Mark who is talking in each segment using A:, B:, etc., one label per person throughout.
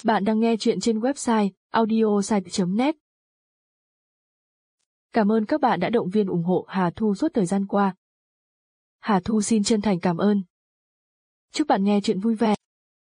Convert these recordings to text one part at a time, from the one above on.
A: Bạn đang nghe chuyện trên website audiosite.net. Cảm ơn các bạn đã động viên ủng hộ Hà Thu suốt thời gian qua. Hà Thu xin chân thành cảm ơn. Chúc bạn nghe chuyện vui vẻ.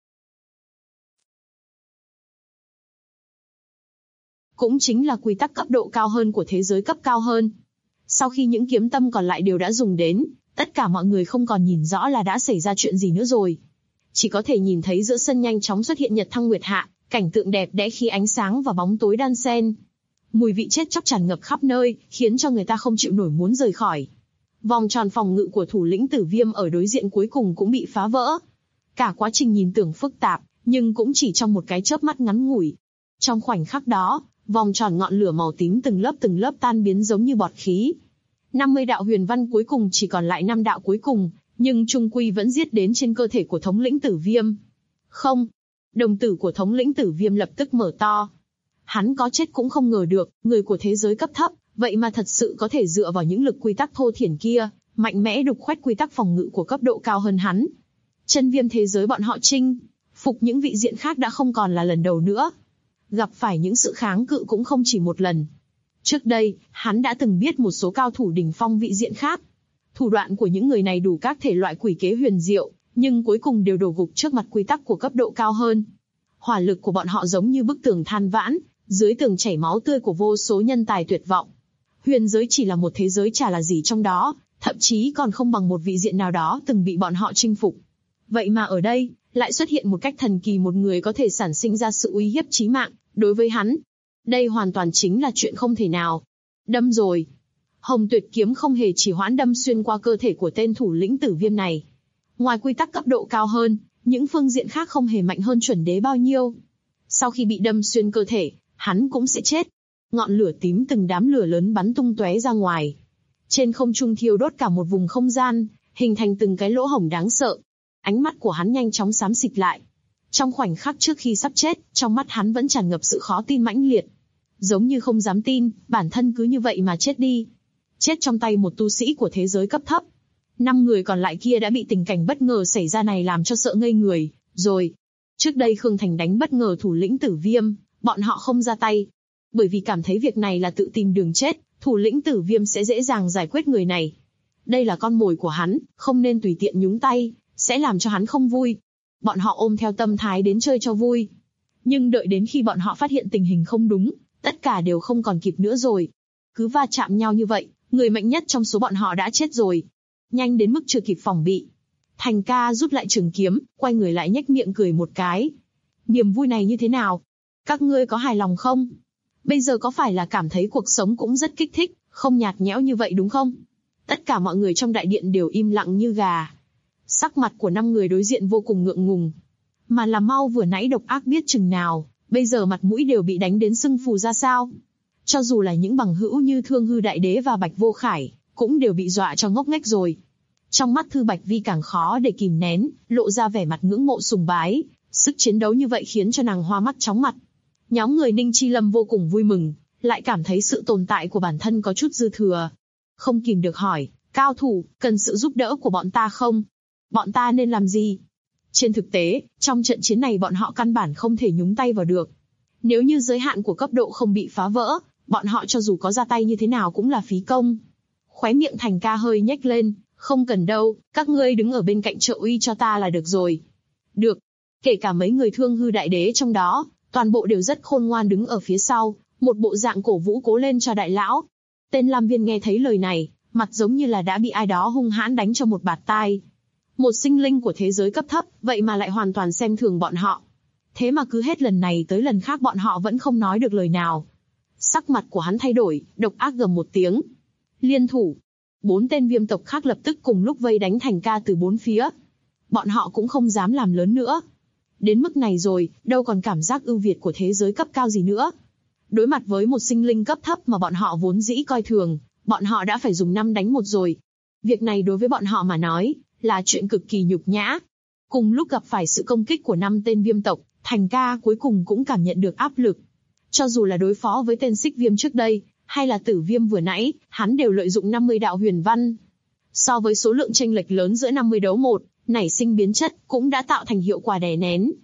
B: Cũng chính là quy tắc cấp độ cao hơn của thế giới cấp cao hơn. Sau khi những kiếm tâm còn lại đều đã dùng đến, tất cả mọi người không còn nhìn rõ là đã xảy ra chuyện gì nữa rồi. Chỉ có thể nhìn thấy giữa sân nhanh chóng xuất hiện nhật thăng nguyệt hạ, cảnh tượng đẹp đẽ khi ánh sáng và bóng tối đan xen. Mùi vị chết chóc tràn ngập khắp nơi, khiến cho người ta không chịu nổi muốn rời khỏi. Vòng tròn phòng ngự của thủ lĩnh Tử Viêm ở đối diện cuối cùng cũng bị phá vỡ. Cả quá trình nhìn tưởng phức tạp, nhưng cũng chỉ trong một cái chớp mắt ngắn ngủi. Trong khoảnh khắc đó, vòng tròn ngọn lửa màu tím từng lớp tan biến giống như bọt khí. 50 đạo huyền văn cuối cùng chỉ còn lại 5 đạo cuối cùng, nhưng chung quy vẫn giết đến trên cơ thể của thống lĩnh Tử Viêm. Không, đồng tử của thống lĩnh Tử Viêm lập tức mở to. Hắn có chết cũng không ngờ được, người của thế giới cấp thấp, vậy mà thật sự có thể dựa vào những lực quy tắc thô thiển kia, mạnh mẽ đục khoét quy tắc phòng ngự của cấp độ cao hơn hắn. Chân viêm thế giới bọn họ chinh phục những vị diện khác đã không còn là lần đầu nữa. Gặp phải những sự kháng cự cũng không chỉ một lần. Trước đây, hắn đã từng biết một số cao thủ đỉnh phong vị diện khác. Thủ đoạn của những người này đủ các thể loại quỷ kế huyền diệu, nhưng cuối cùng đều đổ gục trước mặt quy tắc của cấp độ cao hơn. Hỏa lực của bọn họ giống như bức tường than vãn, dưới tường chảy máu tươi của vô số nhân tài tuyệt vọng. Huyền giới chỉ là một thế giới chả là gì trong đó, thậm chí còn không bằng một vị diện nào đó từng bị bọn họ chinh phục. Vậy mà ở đây, lại xuất hiện một cách thần kỳ một người có thể sản sinh ra sự uy hiếp chí mạng, đối với hắn. Đây hoàn toàn chính là chuyện không thể nào. Đâm rồi. Hồng Tuyệt kiếm không hề chỉ hoãn đâm xuyên qua cơ thể của tên thủ lĩnh Tử Viêm này. Ngoài quy tắc cấp độ cao hơn, những phương diện khác không hề mạnh hơn chuẩn đế bao nhiêu. Sau khi bị đâm xuyên cơ thể, hắn cũng sẽ chết. Ngọn lửa tím từng đám lửa lớn bắn tung tóe ra ngoài. Trên không trung thiêu đốt cả một vùng không gian, hình thành từng cái lỗ hổng đáng sợ. Ánh mắt của hắn nhanh chóng xám xịt lại. Trong khoảnh khắc trước khi sắp chết, trong mắt hắn vẫn tràn ngập sự khó tin mãnh liệt. Giống như không dám tin, bản thân cứ như vậy mà chết đi. Chết trong tay một tu sĩ của thế giới cấp thấp. 5 người còn lại kia đã bị tình cảnh bất ngờ xảy ra này làm cho sợ ngây người, rồi. Trước đây Khương Thành đánh bất ngờ thủ lĩnh Tử Viêm, bọn họ không ra tay. Bởi vì cảm thấy việc này là tự tìm đường chết, thủ lĩnh Tử Viêm sẽ dễ dàng giải quyết người này. Đây là con mồi của hắn, không nên tùy tiện nhúng tay, sẽ làm cho hắn không vui. Bọn họ ôm theo tâm thái đến chơi cho vui. Nhưng đợi đến khi bọn họ phát hiện tình hình không đúng, tất cả đều không còn kịp nữa rồi. Cứ va chạm nhau như vậy, người mạnh nhất trong số bọn họ đã chết rồi. Nhanh đến mức chưa kịp phòng bị. Thành ca rút lại trường kiếm, quay người lại nhếch miệng cười một cái. Niềm vui này như thế nào? Các ngươi có hài lòng không? Bây giờ có phải là cảm thấy cuộc sống cũng rất kích thích, không nhạt nhẽo như vậy đúng không? Tất cả mọi người trong đại điện đều im lặng như gà. Sắc mặt của 5 người đối diện vô cùng ngượng ngùng. Mà là mau vừa nãy độc ác biết chừng nào, bây giờ mặt mũi đều bị đánh đến sưng phù ra sao. Cho dù là những bằng hữu như Thương Hư Đại Đế và Bạch Vô Khải, cũng đều bị dọa cho ngốc nghếch rồi. Trong mắt Thư Bạch Vi càng khó để kìm nén, lộ ra vẻ mặt ngưỡng mộ sùng bái, sức chiến đấu như vậy khiến cho nàng hoa mắt chóng mặt. Nhóm người Ninh Chi Lâm vô cùng vui mừng, lại cảm thấy sự tồn tại của bản thân có chút dư thừa. Không kìm được hỏi, cao thủ, cần sự giúp đỡ của bọn ta không? Bọn ta nên làm gì? Trên thực tế, trong trận chiến này bọn họ căn bản không thể nhúng tay vào được. Nếu như giới hạn của cấp độ không bị phá vỡ, bọn họ cho dù có ra tay như thế nào cũng là phí công. Khóe miệng Thành ca hơi nhếch lên, không cần đâu, các ngươi đứng ở bên cạnh trợ uy cho ta là được rồi. Được, kể cả mấy người Thương Hư Đại Đế trong đó, toàn bộ đều rất khôn ngoan đứng ở phía sau, một bộ dạng cổ vũ cố lên cho đại lão. Tên Lam Viên nghe thấy lời này, mặt giống như là đã bị ai đó hung hãn đánh cho một bạt tai. Một sinh linh của thế giới cấp thấp, vậy mà lại hoàn toàn xem thường bọn họ. Thế mà cứ hết lần này tới lần khác bọn họ vẫn không nói được lời nào. Sắc mặt của hắn thay đổi, độc ác gầm một tiếng. Liên thủ. 4 tên viêm tộc khác lập tức cùng lúc vây đánh Thành ca từ 4 phía. Bọn họ cũng không dám làm lớn nữa. Đến mức này rồi, đâu còn cảm giác ưu việt của thế giới cấp cao gì nữa. Đối mặt với một sinh linh cấp thấp mà bọn họ vốn dĩ coi thường, bọn họ đã phải dùng 5 đánh 1 rồi. Việc này đối với bọn họ mà nói, là chuyện cực kỳ nhục nhã. Cùng lúc gặp phải sự công kích của 5 tên viêm tộc, Thành ca cuối cùng cũng cảm nhận được áp lực. Cho dù là đối phó với tên Xích Viêm trước đây, hay là Tử Viêm vừa nãy, hắn đều lợi dụng 50 đạo huyền văn. So với số lượng chênh lệch lớn giữa 50 đấu 1, nảy sinh biến chất, cũng đã tạo thành hiệu quả đè nén.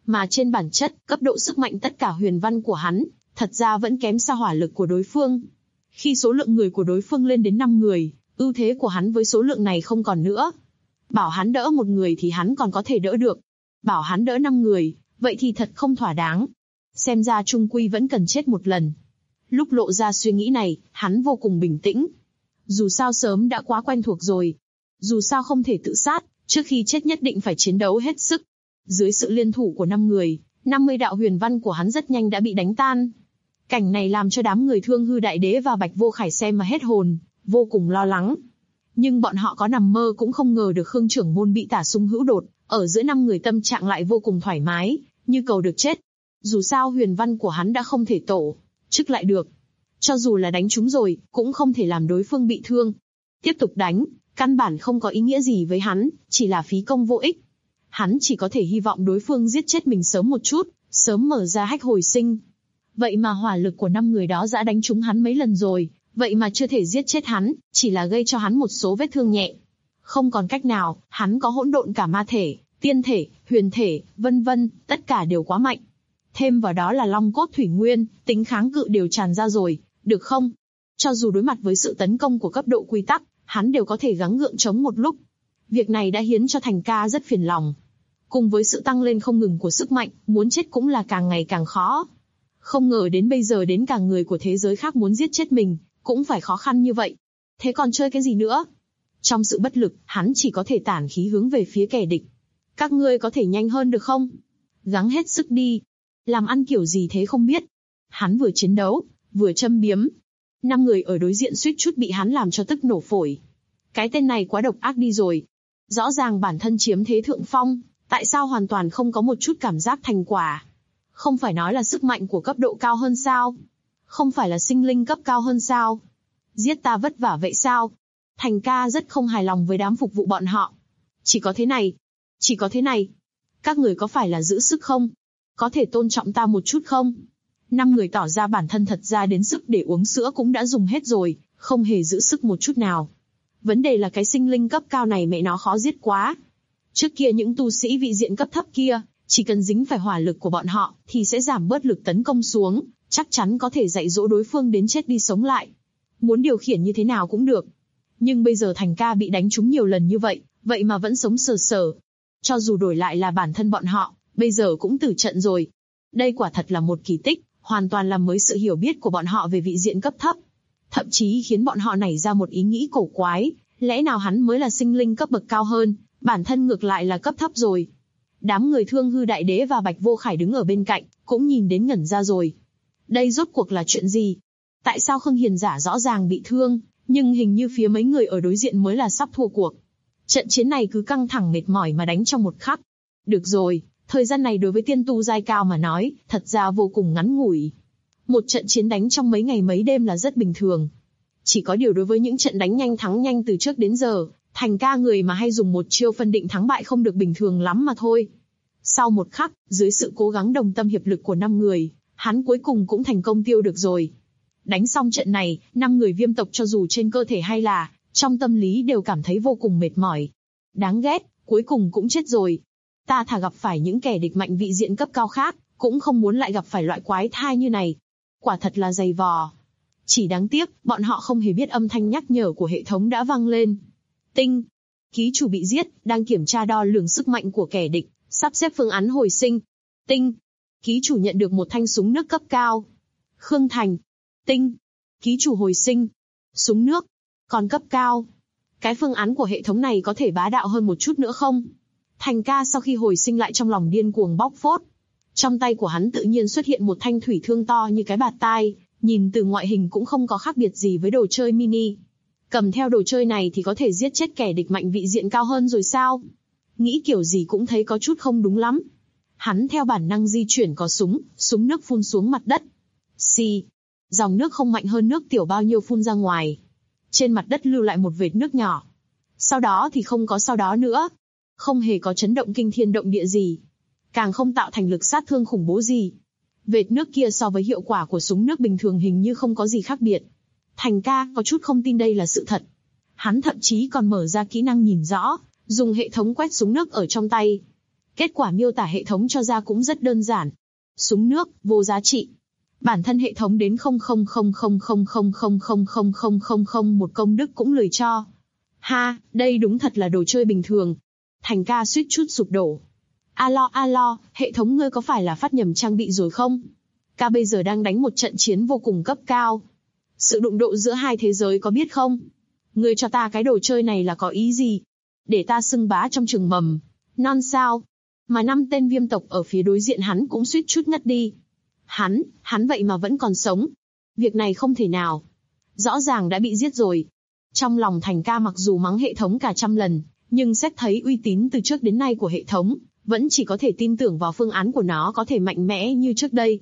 B: Mà trên bản chất, cấp độ sức mạnh tất cả huyền văn của hắn, thật ra vẫn kém xa hỏa lực của đối phương. Khi số lượng người của đối phương lên đến 5 người, ưu thế của hắn với số lượng này không còn nữa. Bảo hắn đỡ một người thì hắn còn có thể đỡ được. Bảo hắn đỡ 5 người, vậy thì thật không thỏa đáng. Xem ra chung quy vẫn cần chết một lần. Lúc lộ ra suy nghĩ này, hắn vô cùng bình tĩnh. Dù sao sớm đã quá quen thuộc rồi. Dù sao không thể tự sát, trước khi chết nhất định phải chiến đấu hết sức. Dưới sự liên thủ của 5 người, 50 đạo huyền văn của hắn rất nhanh đã bị đánh tan. Cảnh này làm cho đám người Thương Hư Đại Đế và Bạch Vô Khải xem mà hết hồn, vô cùng lo lắng. Nhưng bọn họ có nằm mơ cũng không ngờ được Khương trưởng môn bị tả xung hữu đột, ở giữa 5 người tâm trạng lại vô cùng thoải mái, như cầu được chết. Dù sao huyền văn của hắn đã không thể tổ chức lại được. Cho dù là đánh trúng rồi, cũng không thể làm đối phương bị thương. Tiếp tục đánh, căn bản không có ý nghĩa gì với hắn, chỉ là phí công vô ích. Hắn chỉ có thể hy vọng đối phương giết chết mình sớm một chút, sớm mở ra hách hồi sinh. Vậy mà hỏa lực của 5 người đó đã đánh trúng hắn mấy lần rồi, vậy mà chưa thể giết chết hắn, chỉ là gây cho hắn một số vết thương nhẹ. Không còn cách nào, hắn có hỗn độn cả ma thể, tiên thể, huyền thể, vân vân, tất cả đều quá mạnh. Thêm vào đó là long cốt thủy nguyên, tính kháng cự đều tràn ra rồi, được không? Cho dù đối mặt với sự tấn công của cấp độ quy tắc, hắn đều có thể gắng gượng chống một lúc. Việc này đã khiến cho Thành Ca rất phiền lòng. Cùng với sự tăng lên không ngừng của sức mạnh, muốn chết cũng là càng ngày càng khó. Không ngờ đến bây giờ đến cả người của thế giới khác muốn giết chết mình, cũng phải khó khăn như vậy. Thế còn chơi cái gì nữa? Trong sự bất lực, hắn chỉ có thể tản khí hướng về phía kẻ địch. Các ngươi có thể nhanh hơn được không? Gắng hết sức đi. Làm ăn kiểu gì thế không biết. Hắn vừa chiến đấu, vừa châm biếm. 5 người ở đối diện suýt chút bị hắn làm cho tức nổ phổi. Cái tên này quá độc ác đi rồi. Rõ ràng bản thân chiếm thế thượng phong, tại sao hoàn toàn không có một chút cảm giác thành quả? Không phải nói là sức mạnh của cấp độ cao hơn sao? Không phải là sinh linh cấp cao hơn sao? Giết ta vất vả vậy sao? Thành Ca rất không hài lòng với đám phục vụ bọn họ. Chỉ có thế này. Chỉ có thế này. Các người có phải là giữ sức không? Có thể tôn trọng ta một chút không? 5 người tỏ ra bản thân thật ra đến sức để uống sữa cũng đã dùng hết rồi, không hề giữ sức một chút nào. Vấn đề là cái sinh linh cấp cao này mẹ nó khó giết quá. Trước kia những tu sĩ vị diện cấp thấp kia, chỉ cần dính phải hỏa lực của bọn họ, thì sẽ giảm bớt lực tấn công xuống, chắc chắn có thể dạy dỗ đối phương đến chết đi sống lại. Muốn điều khiển như thế nào cũng được. Nhưng bây giờ Thành Ca bị đánh trúng nhiều lần như vậy, vậy mà vẫn sống sờ sờ. Cho dù đổi lại là bản thân bọn họ, bây giờ cũng tử trận rồi. Đây quả thật là một kỳ tích, hoàn toàn làm mới sự hiểu biết của bọn họ về vị diện cấp thấp. Thậm chí khiến bọn họ nảy ra một ý nghĩ cổ quái, lẽ nào hắn mới là sinh linh cấp bậc cao hơn, bản thân ngược lại là cấp thấp rồi. Đám người Thương Hư Đại Đế và Bạch Vô Khải đứng ở bên cạnh, cũng nhìn đến ngẩn ra rồi. Đây rốt cuộc là chuyện gì? Tại sao Khương Hiền Giả rõ ràng bị thương, nhưng hình như phía mấy người ở đối diện mới là sắp thua cuộc. Trận chiến này cứ căng thẳng mệt mỏi mà đánh trong một khắc. Được rồi, thời gian này đối với tiên tu giai cao mà nói, thật ra vô cùng ngắn ngủi. Một trận chiến đánh trong mấy ngày mấy đêm là rất bình thường. Chỉ có điều đối với những trận đánh nhanh thắng nhanh từ trước đến giờ, Thành Ca người mà hay dùng một chiêu phân định thắng bại không được bình thường lắm mà thôi. Sau một khắc, dưới sự cố gắng đồng tâm hiệp lực của 5 người, hắn cuối cùng cũng thành công tiêu được rồi. Đánh xong trận này, 5 người Viêm tộc cho dù trên cơ thể hay là trong tâm lý đều cảm thấy vô cùng mệt mỏi. Đáng ghét, cuối cùng cũng chết rồi. Ta thà gặp phải những kẻ địch mạnh vị diện cấp cao khác, cũng không muốn lại gặp phải loại quái thai như này. Quả thật là dày vò. Chỉ đáng tiếc, bọn họ không hề biết âm thanh nhắc nhở của hệ thống đã vang lên. Tinh. Ký chủ bị giết, đang kiểm tra đo lường sức mạnh của kẻ địch, sắp xếp phương án hồi sinh. Tinh. Ký chủ nhận được một thanh súng nước cấp cao. Khương Thành. Tinh. Ký chủ hồi sinh. Súng nước. Còn cấp cao. Cái phương án của hệ thống này có thể bá đạo hơn một chút nữa không? Thành Ca sau khi hồi sinh lại trong lòng điên cuồng bóc phốt. Trong tay của hắn tự nhiên xuất hiện một thanh thủy thương to như cái bạt tai, nhìn từ ngoại hình cũng không có khác biệt gì với đồ chơi mini. Cầm theo đồ chơi này thì có thể giết chết kẻ địch mạnh vị diện cao hơn rồi sao? Nghĩ kiểu gì cũng thấy có chút không đúng lắm. Hắn theo bản năng di chuyển có súng nước phun xuống mặt đất. Xì. Dòng nước không mạnh hơn nước tiểu bao nhiêu phun ra ngoài. Trên mặt đất lưu lại một vệt nước nhỏ. Sau đó thì không có sau đó nữa. Không hề có chấn động kinh thiên động địa gì. Càng không tạo thành lực sát thương khủng bố gì. Vệt nước kia so với hiệu quả của súng nước bình thường hình như không có gì khác biệt. Thành Ca có chút không tin đây là sự thật. Hắn thậm chí còn mở ra kỹ năng nhìn rõ, dùng hệ thống quét súng nước ở trong tay. Kết quả miêu tả hệ thống cho ra cũng rất đơn giản. Súng nước, vô giá trị. Bản thân hệ thống đến 0,0000000000000 một công đức cũng lười cho. Ha, đây đúng thật là đồ chơi bình thường. Thành ca suýt chút sụp đổ. Alo, hệ thống ngươi có phải là phát nhầm trang bị rồi không? Ca bây giờ đang đánh một trận chiến vô cùng cấp cao. Sự đụng độ giữa hai thế giới có biết không? Ngươi cho ta cái đồ chơi này là có ý gì? Để ta xưng bá trong trường mầm. Non sao? Mà 5 tên viêm tộc ở phía đối diện hắn cũng suýt chút ngất đi. Hắn vậy mà vẫn còn sống. Việc này không thể nào. Rõ ràng đã bị giết rồi. Trong lòng Thành ca mặc dù mắng hệ thống cả trăm lần, nhưng xét thấy uy tín từ trước đến nay của hệ thống, vẫn chỉ có thể tin tưởng vào phương án của nó có thể mạnh mẽ như trước đây.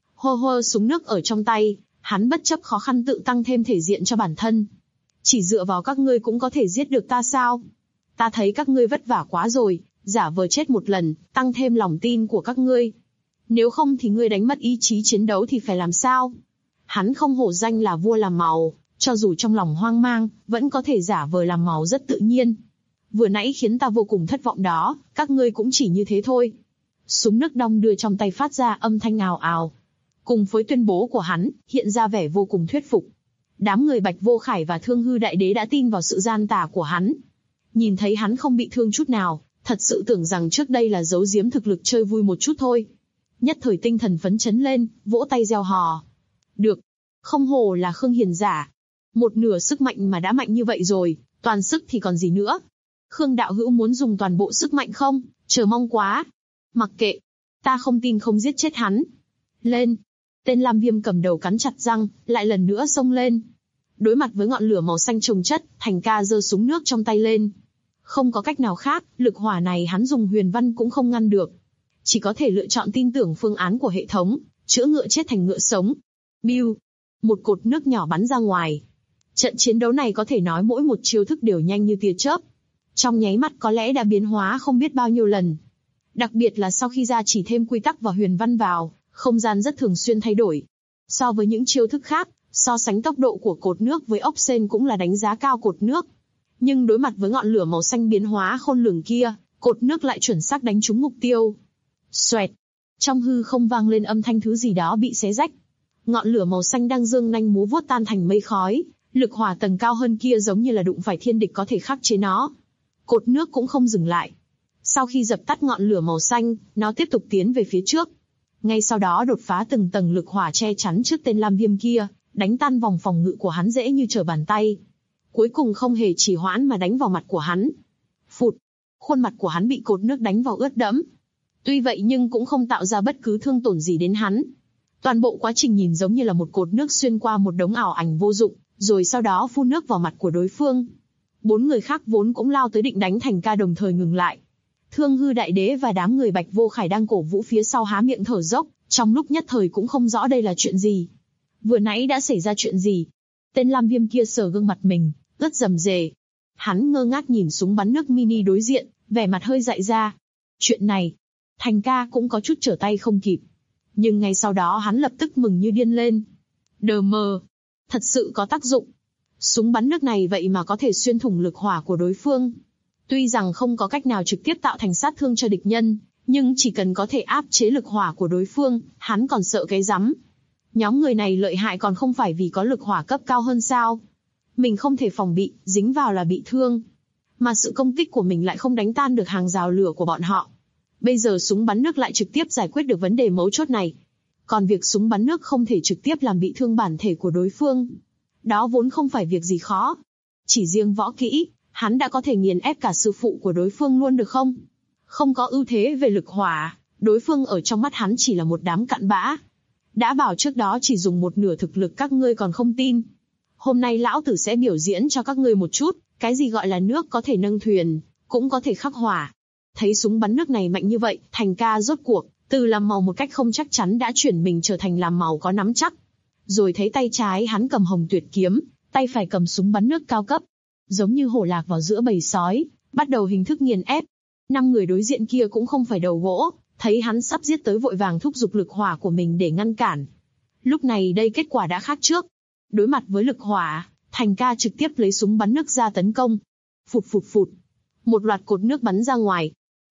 B: Hô súng nước ở trong tay, hắn bất chấp khó khăn tự tăng thêm thể diện cho bản thân. Chỉ dựa vào các ngươi cũng có thể giết được ta sao? Ta thấy các ngươi vất vả quá rồi, giả vờ chết một lần, tăng thêm lòng tin của các ngươi. Nếu không thì ngươi đánh mất ý chí chiến đấu thì phải làm sao? Hắn không hổ danh là vua làm màu, cho dù trong lòng hoang mang, vẫn có thể giả vờ làm màu rất tự nhiên. Vừa nãy khiến ta vô cùng thất vọng đó, các ngươi cũng chỉ như thế thôi. Súng nước đong đưa trong tay phát ra âm thanh ào ào. Cùng với tuyên bố của hắn, hiện ra vẻ vô cùng thuyết phục. Đám người Bạch Vô Khải và Thương Hư Đại Đế đã tin vào sự gian tà của hắn. Nhìn thấy hắn không bị thương chút nào, thật sự tưởng rằng trước đây là giấu giếm thực lực chơi vui một chút thôi. Nhất thời tinh thần phấn chấn lên, vỗ tay reo hò. Được, không hổ là Khương Hiền giả. Một nửa sức mạnh mà đã mạnh như vậy rồi, toàn sức thì còn gì nữa. Khương đạo hữu muốn dùng toàn bộ sức mạnh không? Chờ mong quá. Mặc kệ, ta không tin không giết chết hắn. Lên. Tên Lam Viêm cầm đầu cắn chặt răng, lại lần nữa xông lên. Đối mặt với ngọn lửa màu xanh chồng chất, Thành ca giơ súng nước trong tay lên. Không có cách nào khác, lực hỏa này hắn dùng huyền văn cũng không ngăn được. Chỉ có thể lựa chọn tin tưởng phương án của hệ thống, chữa ngựa chết thành ngựa sống. Biu. Một cột nước nhỏ bắn ra ngoài. Trận chiến đấu này có thể nói mỗi một chiêu thức đều nhanh như tia chớp. Trong nháy mắt có lẽ đã biến hóa không biết bao nhiêu lần. Đặc biệt là sau khi gia chỉ thêm quy tắc và huyền văn vào, không gian rất thường xuyên thay đổi. So với những chiêu thức khác, so sánh tốc độ của cột nước với ốc sên cũng là đánh giá cao cột nước. Nhưng đối mặt với ngọn lửa màu xanh biến hóa khôn lường kia, cột nước lại chuẩn xác đánh trúng mục tiêu. Xoẹt. Trong hư không vang lên âm thanh thứ gì đó bị xé rách. Ngọn lửa màu xanh đang dương nanh múa vuốt tan thành mây khói, lực hỏa tầng cao hơn kia giống như là đụng phải thiên địch có thể khắc chế nó. Cột nước cũng không dừng lại. Sau khi dập tắt ngọn lửa màu xanh, nó tiếp tục tiến về phía trước. Ngay sau đó đột phá từng tầng lực hỏa che chắn trước tên Lam Viêm kia, đánh tan vòng phòng ngự của hắn dễ như trở bàn tay. Cuối cùng không hề trì hoãn mà đánh vào mặt của hắn. Phụt! Khuôn mặt của hắn bị cột nước đánh vào ướt đẫm. Tuy vậy nhưng cũng không tạo ra bất cứ thương tổn gì đến hắn. Toàn bộ quá trình nhìn giống như là một cột nước xuyên qua một đống ảo ảnh vô dụng, rồi sau đó phun nước vào mặt của đối phương. 4 người khác vốn cũng lao tới định đánh Thành ca đồng thời ngừng lại. Thương Hư Đại Đế và đám người Bạch Vô Khải đang cổ vũ phía sau há miệng thở dốc, trong lúc nhất thời cũng không rõ đây là chuyện gì. Vừa nãy đã xảy ra chuyện gì? Tên Lam Viêm kia sờ gương mặt mình, ướt rầm rề. Hắn ngơ ngác nhìn súng bắn nước mini đối diện, vẻ mặt hơi dại ra. Chuyện này, Thành ca cũng có chút trở tay không kịp. Nhưng ngay sau đó hắn lập tức mừng như điên lên. Đờ mờ, thật sự có tác dụng. Súng bắn nước này vậy mà có thể xuyên thủng lực hỏa của đối phương. Tuy rằng không có cách nào trực tiếp tạo thành sát thương cho địch nhân, nhưng chỉ cần có thể áp chế lực hỏa của đối phương, hắn còn sợ cái rắm. Nhóm người này lợi hại còn không phải vì có lực hỏa cấp cao hơn sao? Mình không thể phòng bị, dính vào là bị thương. Mà sự công kích của mình lại không đánh tan được hàng rào lửa của bọn họ. Bây giờ súng bắn nước lại trực tiếp giải quyết được vấn đề mấu chốt này. Còn việc súng bắn nước không thể trực tiếp làm bị thương bản thể của đối phương. Đó vốn không phải việc gì khó. Chỉ riêng võ kỹ, hắn đã có thể nghiền ép cả sư phụ của đối phương luôn được không? Không có ưu thế về lực hỏa, đối phương ở trong mắt hắn chỉ là một đám cặn bã. Đã bảo trước đó chỉ dùng một nửa thực lực các ngươi còn không tin. Hôm nay lão tử sẽ biểu diễn cho các ngươi một chút, cái gì gọi là nước có thể nâng thuyền, cũng có thể khắc hỏa. Thấy súng bắn nước này mạnh như vậy, Thành ca rốt cuộc, từ làm màu một cách không chắc chắn đã chuyển mình trở thành làm màu có nắm chắc. Rồi thấy tay trái hắn cầm Hồng Tuyệt kiếm, tay phải cầm súng bắn nước cao cấp. Giống như hổ lạc vào giữa bầy sói, bắt đầu hình thức nghiền ép. 5 người đối diện kia cũng không phải đầu gỗ, thấy hắn sắp giết tới vội vàng thúc giục lực hỏa của mình để ngăn cản. Lúc này đây kết quả đã khác trước. Đối mặt với lực hỏa, Thành ca trực tiếp lấy súng bắn nước ra tấn công. Phụt phụt phụt. Một loạt cột nước bắn ra ngoài.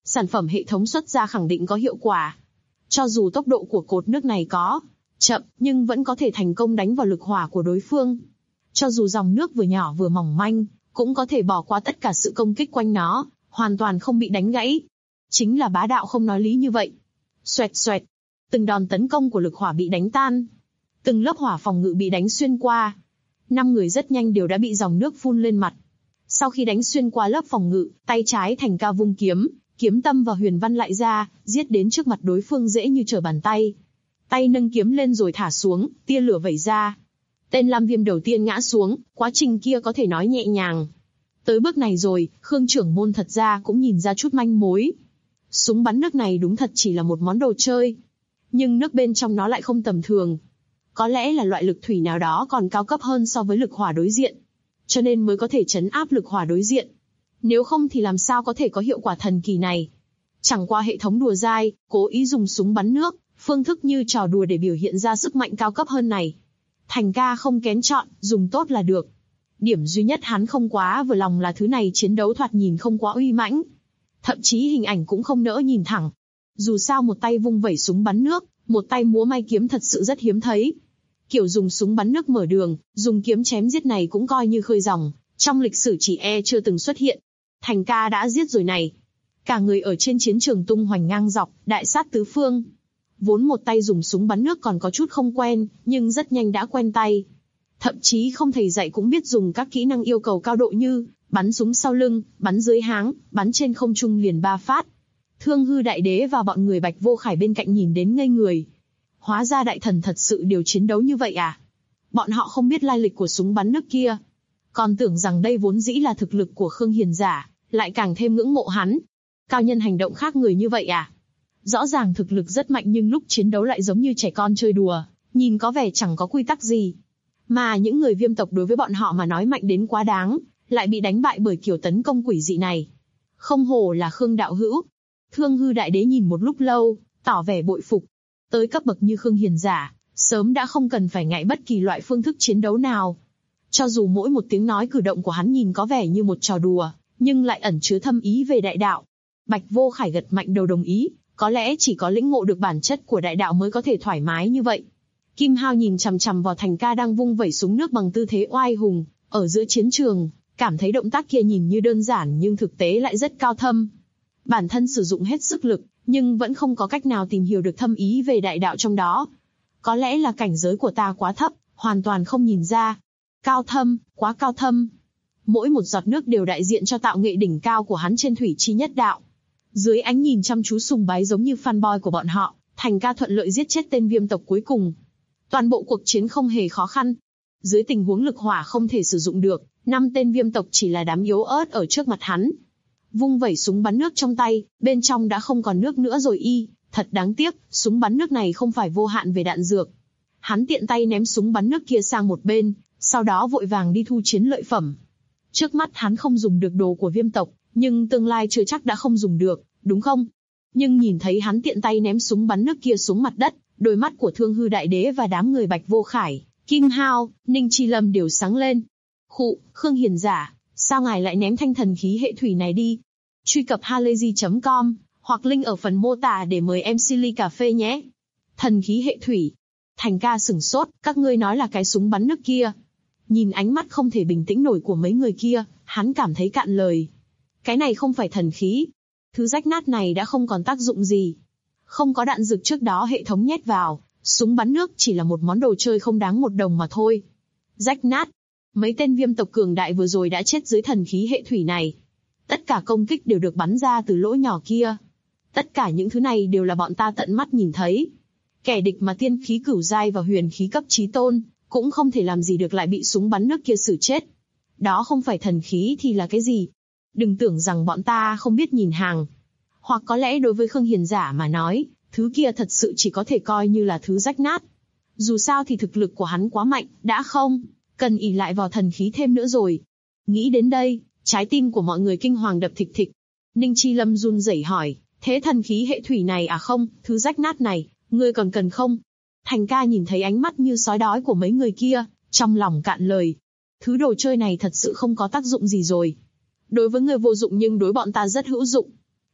B: Sản phẩm hệ thống xuất ra khẳng định có hiệu quả. Cho dù tốc độ của cột nước này có chậm, nhưng vẫn có thể thành công đánh vào lực hỏa của đối phương. Cho dù dòng nước vừa nhỏ vừa mỏng manh, cũng có thể bỏ qua tất cả sự công kích quanh nó, hoàn toàn không bị đánh gãy. Chính là bá đạo không nói lý như vậy. Xoẹt xoẹt, từng đòn tấn công của lực hỏa bị đánh tan. Từng lớp hỏa phòng ngự bị đánh xuyên qua. 5 người rất nhanh đều đã bị dòng nước phun lên mặt. Sau khi đánh xuyên qua lớp phòng ngự, tay trái Thành Ca vung kiếm, kiếm tâm và huyền văn lại ra, giết đến trước mặt đối phương dễ như trở bàn tay. Tay nâng kiếm lên rồi thả xuống, tia lửa vẩy ra. Tên Lam Viêm đầu tiên ngã xuống, quá trình kia có thể nói nhẹ nhàng. Tới bước này rồi, Khương trưởng môn thật ra cũng nhìn ra chút manh mối. Súng bắn nước này đúng thật chỉ là một món đồ chơi. Nhưng nước bên trong nó lại không tầm thường. Có lẽ là loại lực thủy nào đó còn cao cấp hơn so với lực hỏa đối diện. Cho nên mới có thể trấn áp lực hỏa đối diện. Nếu không thì làm sao có thể có hiệu quả thần kỳ này. Chẳng qua hệ thống đùa dai, cố ý dùng súng bắn nước, phương thức như trò đùa để biểu hiện ra sức mạnh cao cấp hơn này. Thành Ca không kén chọn, dùng tốt là được. Điểm duy nhất hắn không quá vừa lòng là thứ này chiến đấu thoạt nhìn không quá uy mãnh. Thậm chí hình ảnh cũng không nỡ nhìn thẳng. Dù sao một tay vung vẩy súng bắn nước, một tay múa may kiếm thật sự rất hiếm thấy. Kiểu dùng súng bắn nước mở đường, dùng kiếm chém giết này cũng coi như khơi dòng, trong lịch sử chỉ chưa từng xuất hiện. Thành Ca đã giết rồi này. Cả người ở trên chiến trường tung hoành ngang dọc, đại sát tứ phương. Vốn một tay dùng súng bắn nước còn có chút không quen, nhưng rất nhanh đã quen tay. Thậm chí không thầy dạy cũng biết dùng các kỹ năng yêu cầu cao độ như bắn súng sau lưng, bắn dưới háng, bắn trên không trung liền 3 phát. Thương Hư Đại Đế và bọn người Bạch Vô Khải bên cạnh nhìn đến ngây người. Hóa ra đại thần thật sự điều chiến đấu như vậy à? Bọn họ không biết lai lịch của súng bắn nước kia. Còn tưởng rằng đây vốn dĩ là thực lực của Khương Hiền giả, lại càng thêm ngưỡng mộ hắn. Cao nhân hành động khác người như vậy à? Rõ ràng thực lực rất mạnh nhưng lúc chiến đấu lại giống như trẻ con chơi đùa, nhìn có vẻ chẳng có quy tắc gì. Mà những người Viêm tộc đối với bọn họ mà nói mạnh đến quá đáng, lại bị đánh bại bởi kiểu tấn công quỷ dị này. Không hổ là Khương đạo hữu. Thương Hư Đại Đế nhìn một lúc lâu, tỏ vẻ bội phục. Tới cấp bậc như Khương Hiền giả, sớm đã không cần phải ngại bất kỳ loại phương thức chiến đấu nào. Cho dù mỗi một tiếng nói cử động của hắn nhìn có vẻ như một trò đùa, nhưng lại ẩn chứa thâm ý về đại đạo. Bạch Vô Khải gật mạnh đầu đồng ý, có lẽ chỉ có lĩnh ngộ được bản chất của đại đạo mới có thể thoải mái như vậy. Kim Hao nhìn chằm chằm vào Thành Ca đang vung vẩy súng nước bằng tư thế oai hùng, ở giữa chiến trường, cảm thấy động tác kia nhìn như đơn giản nhưng thực tế lại rất cao thâm. Bản thân sử dụng hết sức lực, nhưng vẫn không có cách nào tìm hiểu được thâm ý về đại đạo trong đó. Có lẽ là cảnh giới của ta quá thấp, hoàn toàn không nhìn ra. Cao thâm, quá cao thâm. Mỗi một giọt nước đều đại diện cho tạo nghệ đỉnh cao của hắn trên thủy chi nhất đạo. Dưới ánh nhìn chăm chú sùng bái giống như fanboy của bọn họ, Thành Ca thuận lợi giết chết tên Viêm tộc cuối cùng. Toàn bộ cuộc chiến không hề khó khăn. Dưới tình huống lực hỏa không thể sử dụng được, 5 tên Viêm tộc chỉ là đám yếu ớt ở trước mặt hắn. Vung vẩy súng bắn nước trong tay, bên trong đã không còn nước nữa rồi thật đáng tiếc, súng bắn nước này không phải vô hạn về đạn dược. Hắn tiện tay ném súng bắn nước kia sang một bên, sau đó vội vàng đi thu chiến lợi phẩm. Trước mắt hắn không dùng được đồ của Viêm tộc, nhưng tương lai chưa chắc đã không dùng được, đúng không? Nhưng nhìn thấy hắn tiện tay ném súng bắn nước kia xuống mặt đất, đôi mắt của Thương Hư Đại Đế và đám người Bạch Vô Khải, Kim Hao, Ninh Chi Lâm đều sáng lên. Khụ, Khương Hiền giả, sao ngài lại ném thanh thần khí hệ thủy này đi? Truy cập halayzi.com, hoặc link ở phần mô tả để mời MC ly cà phê nhé. Thần khí hệ thủy. Thành Ca sửng sốt, các ngươi nói là cái súng bắn nước kia. Nhìn ánh mắt không thể bình tĩnh nổi của mấy người kia, hắn cảm thấy cạn lời. Cái này không phải thần khí. Thứ rách nát này đã không còn tác dụng gì. Không có đạn dược trước đó hệ thống nhét vào, súng bắn nước chỉ là một món đồ chơi không đáng 1 đồng mà thôi. Rách nát. Mấy tên Viêm tộc cường đại vừa rồi đã chết dưới thần khí hệ thủy này. Tất cả công kích đều được bắn ra từ lỗ nhỏ kia. Tất cả những thứ này đều là bọn ta tận mắt nhìn thấy. Kẻ địch mà tiên khí cửu giai và huyền khí cấp chí tôn, cũng không thể làm gì được lại bị súng bắn nước kia xử chết. Đó không phải thần khí thì là cái gì? Đừng tưởng rằng bọn ta không biết nhìn hàng. Hoặc có lẽ đối với Khương Hiền giả mà nói, thứ kia thật sự chỉ có thể coi như là thứ rách nát. Dù sao thì thực lực của hắn quá mạnh, đã không cần ỷ lại vào thần khí thêm nữa rồi. Nghĩ đến đây, trái tim của mọi người kinh hoàng đập thịch thịch. Ninh Chi Lâm run rẩy hỏi, thế thần khí hệ thủy này à không, thứ rách nát này, ngươi còn cần không? Thành Ca nhìn thấy ánh mắt như sói đói của mấy người kia, trong lòng cạn lời. Thứ đồ chơi này thật sự không có tác dụng gì rồi. Đối với người vô dụng nhưng đối bọn ta rất hữu dụng.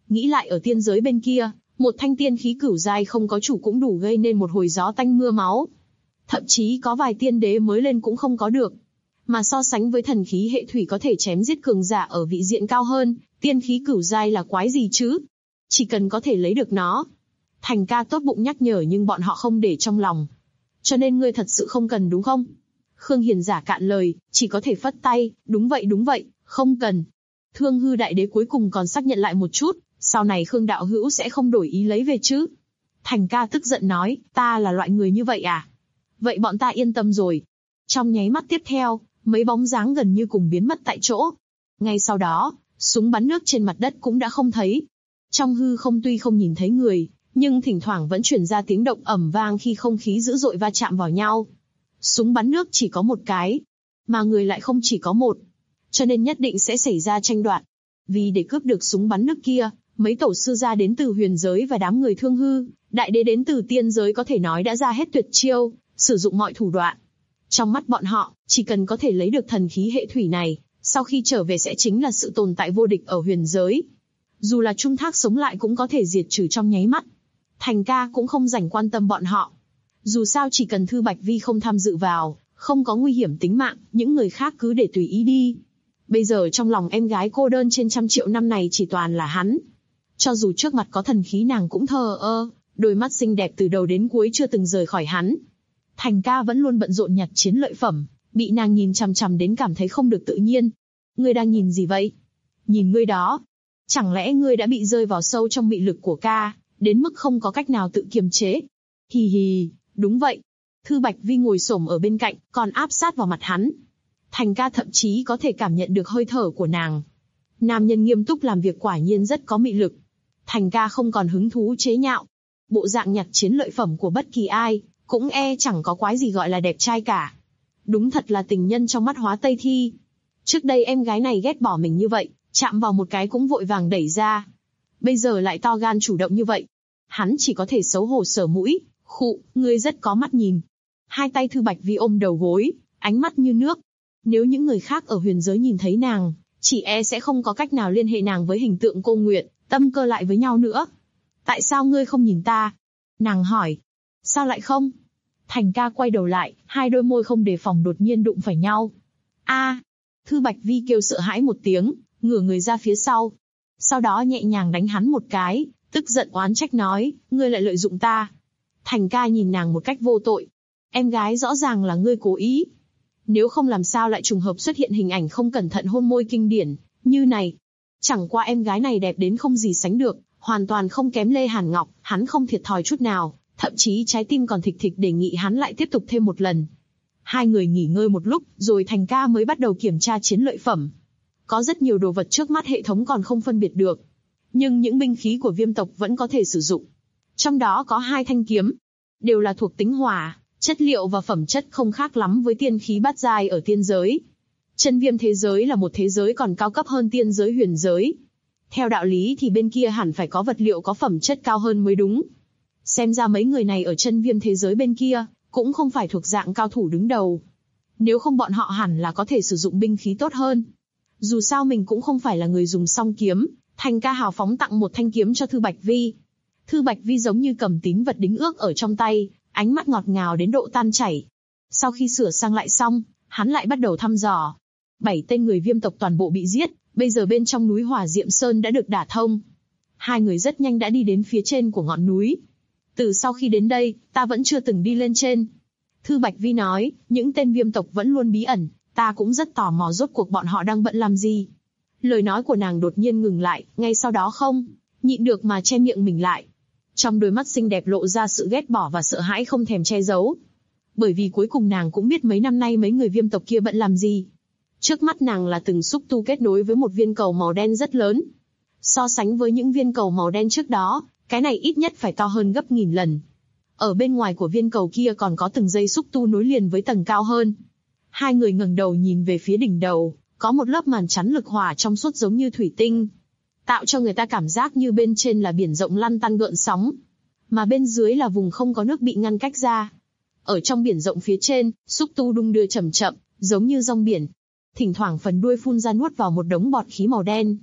B: Nghĩ lại ở tiên giới bên kia, một thanh tiên khí cửu giai không có chủ cũng đủ gây nên một hồi gió tanh mưa máu. Thậm chí có vài tiên đế mới lên cũng không có được. Mà so sánh với thần khí hệ thủy có thể chém giết cường giả ở vị diện cao hơn, tiên khí cửu giai là quái gì chứ? Chỉ cần có thể lấy được nó. Thành ca tốt bụng nhắc nhở nhưng bọn họ không để trong lòng. Cho nên ngươi thật sự không cần đúng không? Khương Hiền giả cạn lời, chỉ có thể phất tay, đúng vậy, không cần. Thương hư đại đế cuối cùng còn xác nhận lại một chút, sau này Khương đạo hữu sẽ không đổi ý lấy về chứ? Thành ca tức giận nói, ta là loại người như vậy à? Vậy bọn ta yên tâm rồi. Trong nháy mắt tiếp theo, mấy bóng dáng gần như cùng biến mất tại chỗ. Ngay sau đó, súng bắn nước trên mặt đất cũng đã không thấy. Trong hư không tuy không nhìn thấy người, nhưng thỉnh thoảng vẫn truyền ra tiếng động ầm vang khi không khí dữ dội va chạm vào nhau. Súng bắn nước chỉ có một cái, mà người lại không chỉ có một, cho nên nhất định sẽ xảy ra tranh đoạt. Vì để cướp được súng bắn nước kia, mấy tổ sư gia đến từ huyền giới và đám người thương hư, đại đế đến từ tiên giới có thể nói đã ra hết tuyệt chiêu, sử dụng mọi thủ đoạn. Trong mắt bọn họ, chỉ cần có thể lấy được thần khí hệ thủy này, sau khi trở về sẽ chính là sự tồn tại vô địch ở huyền giới. Dù là Trung Thác sống lại cũng có thể diệt trừ trong nháy mắt. Thành ca cũng không rảnh quan tâm bọn họ. Dù sao chỉ cần Thư Bạch Vi không tham dự vào, không có nguy hiểm tính mạng, những người khác cứ để tùy ý đi. Bây giờ trong lòng em gái cô đơn trên 100 triệu năm này chỉ toàn là hắn. Cho dù trước mặt có thần khí nàng cũng thờ ơ, đôi mắt xinh đẹp từ đầu đến cuối chưa từng rời khỏi hắn. Thành ca vẫn luôn bận rộn nhặt chiến lợi phẩm, bị nàng nhìn chằm chằm đến cảm thấy không được tự nhiên. Ngươi đang nhìn gì vậy? Nhìn ngươi đó. Chẳng lẽ ngươi đã bị rơi vào sâu trong mị lực của ca, đến mức không có cách nào tự kiềm chế? Hì hì, đúng vậy. Thư Bạch Vi ngồi xổm ở bên cạnh, còn áp sát vào mặt hắn. Thành ca thậm chí có thể cảm nhận được hơi thở của nàng. Nam nhân nghiêm túc làm việc quả nhiên rất có mị lực. Thành ca không còn hứng thú chế nhạo. Bộ dạng nhặt chiến lợi phẩm của bất kỳ ai, cũng chẳng có quái gì gọi là đẹp trai cả. Đúng thật là tình nhân trong mắt Hóa Tây Thi. Trước đây em gái này ghét bỏ mình như vậy, chạm vào một cái cũng vội vàng đẩy ra. Bây giờ lại to gan chủ động như vậy. Hắn chỉ có thể xấu hổ sờ mũi, khụ, ngươi rất có mắt nhìn. Hai tay Thư Bạch Vi ôm đầu gối, ánh mắt như nước. Nếu những người khác ở huyền giới nhìn thấy nàng, chỉ sẽ không có cách nào liên hệ nàng với hình tượng cô Nguyệt, tâm cơ lại với nhau nữa. Tại sao ngươi không nhìn ta? Nàng hỏi. Sao lại không? Thành ca quay đầu lại, hai đôi môi không đề phòng đột nhiên đụng phải nhau. A! Thư Bạch Vi kêu sợ hãi một tiếng, ngửa người ra phía sau. Sau đó nhẹ nhàng đánh hắn một cái, tức giận oán trách nói, ngươi lại lợi dụng ta. Thành ca nhìn nàng một cách vô tội. Em gái rõ ràng là ngươi cố ý. Nếu không làm sao lại trùng hợp xuất hiện hình ảnh không cẩn thận hôn môi kinh điển, như này. Chẳng qua em gái này đẹp đến không gì sánh được, hoàn toàn không kém Lê Hàn Ngọc, hắn không thiệt thòi chút nào, thậm chí trái tim còn thịch thịch đề nghị hắn lại tiếp tục thêm một lần. Hai người nghỉ ngơi một lúc, rồi Thành ca mới bắt đầu kiểm tra chiến lợi phẩm. Có rất nhiều đồ vật trước mắt hệ thống còn không phân biệt được. Nhưng những binh khí của Viêm tộc vẫn có thể sử dụng. Trong đó có 2 thanh kiếm, đều là thuộc tính hỏa, chất liệu và phẩm chất không khác lắm với tiên khí bát giai ở tiên giới. Chân Viêm thế giới là một thế giới còn cao cấp hơn tiên giới huyền giới. Theo đạo lý thì bên kia hẳn phải có vật liệu có phẩm chất cao hơn mới đúng. Xem ra mấy người này ở Chân Viêm thế giới bên kia, cũng không phải thuộc dạng cao thủ đứng đầu. Nếu không bọn họ hẳn là có thể sử dụng binh khí tốt hơn. Dù sao mình cũng không phải là người dùng song kiếm, Thành ca hào phóng tặng một thanh kiếm cho Thư Bạch Vi. Thư Bạch Vi giống như cầm tín vật đính ước ở trong tay, ánh mắt ngọt ngào đến độ tan chảy. Sau khi sửa sang lại xong, hắn lại bắt đầu thăm dò. 7 tên người Viêm tộc toàn bộ bị giết, bây giờ bên trong núi Hỏa Diệm Sơn đã được đả thông. Hai người rất nhanh đã đi đến phía trên của ngọn núi. Từ sau khi đến đây, ta vẫn chưa từng đi lên trên. Thư Bạch Vi nói, những tên Viêm tộc vẫn luôn bí ẩn, ta cũng rất tò mò rốt cuộc bọn họ đang bận làm gì. Lời nói của nàng đột nhiên ngừng lại, ngay sau đó không nhịn được mà che miệng mình lại. Trong đôi mắt xinh đẹp lộ ra sự ghét bỏ và sợ hãi không thèm che giấu. Bởi vì cuối cùng nàng cũng biết mấy năm nay mấy người Viêm tộc kia bận làm gì. Trước mắt nàng là từng xúc tu kết nối với một viên cầu màu đen rất lớn. So sánh với những viên cầu màu đen trước đó, cái này ít nhất phải to hơn gấp 1000 lần. Ở bên ngoài của viên cầu kia còn có từng dây xúc tu nối liền với tầng cao hơn. Hai người ngẩng đầu nhìn về phía đỉnh đầu, có một lớp màn chắn lực hỏa trong suốt giống như thủy tinh, tạo cho người ta cảm giác như bên trên là biển rộng lăn tăn gợn sóng, mà bên dưới là vùng không có nước bị ngăn cách ra. Ở trong biển rộng phía trên, xúc tu đung đưa chậm chậm, giống như rong biển. Thỉnh thoảng phần đuôi phun ra nuốt vào một đống bọt khí màu đen.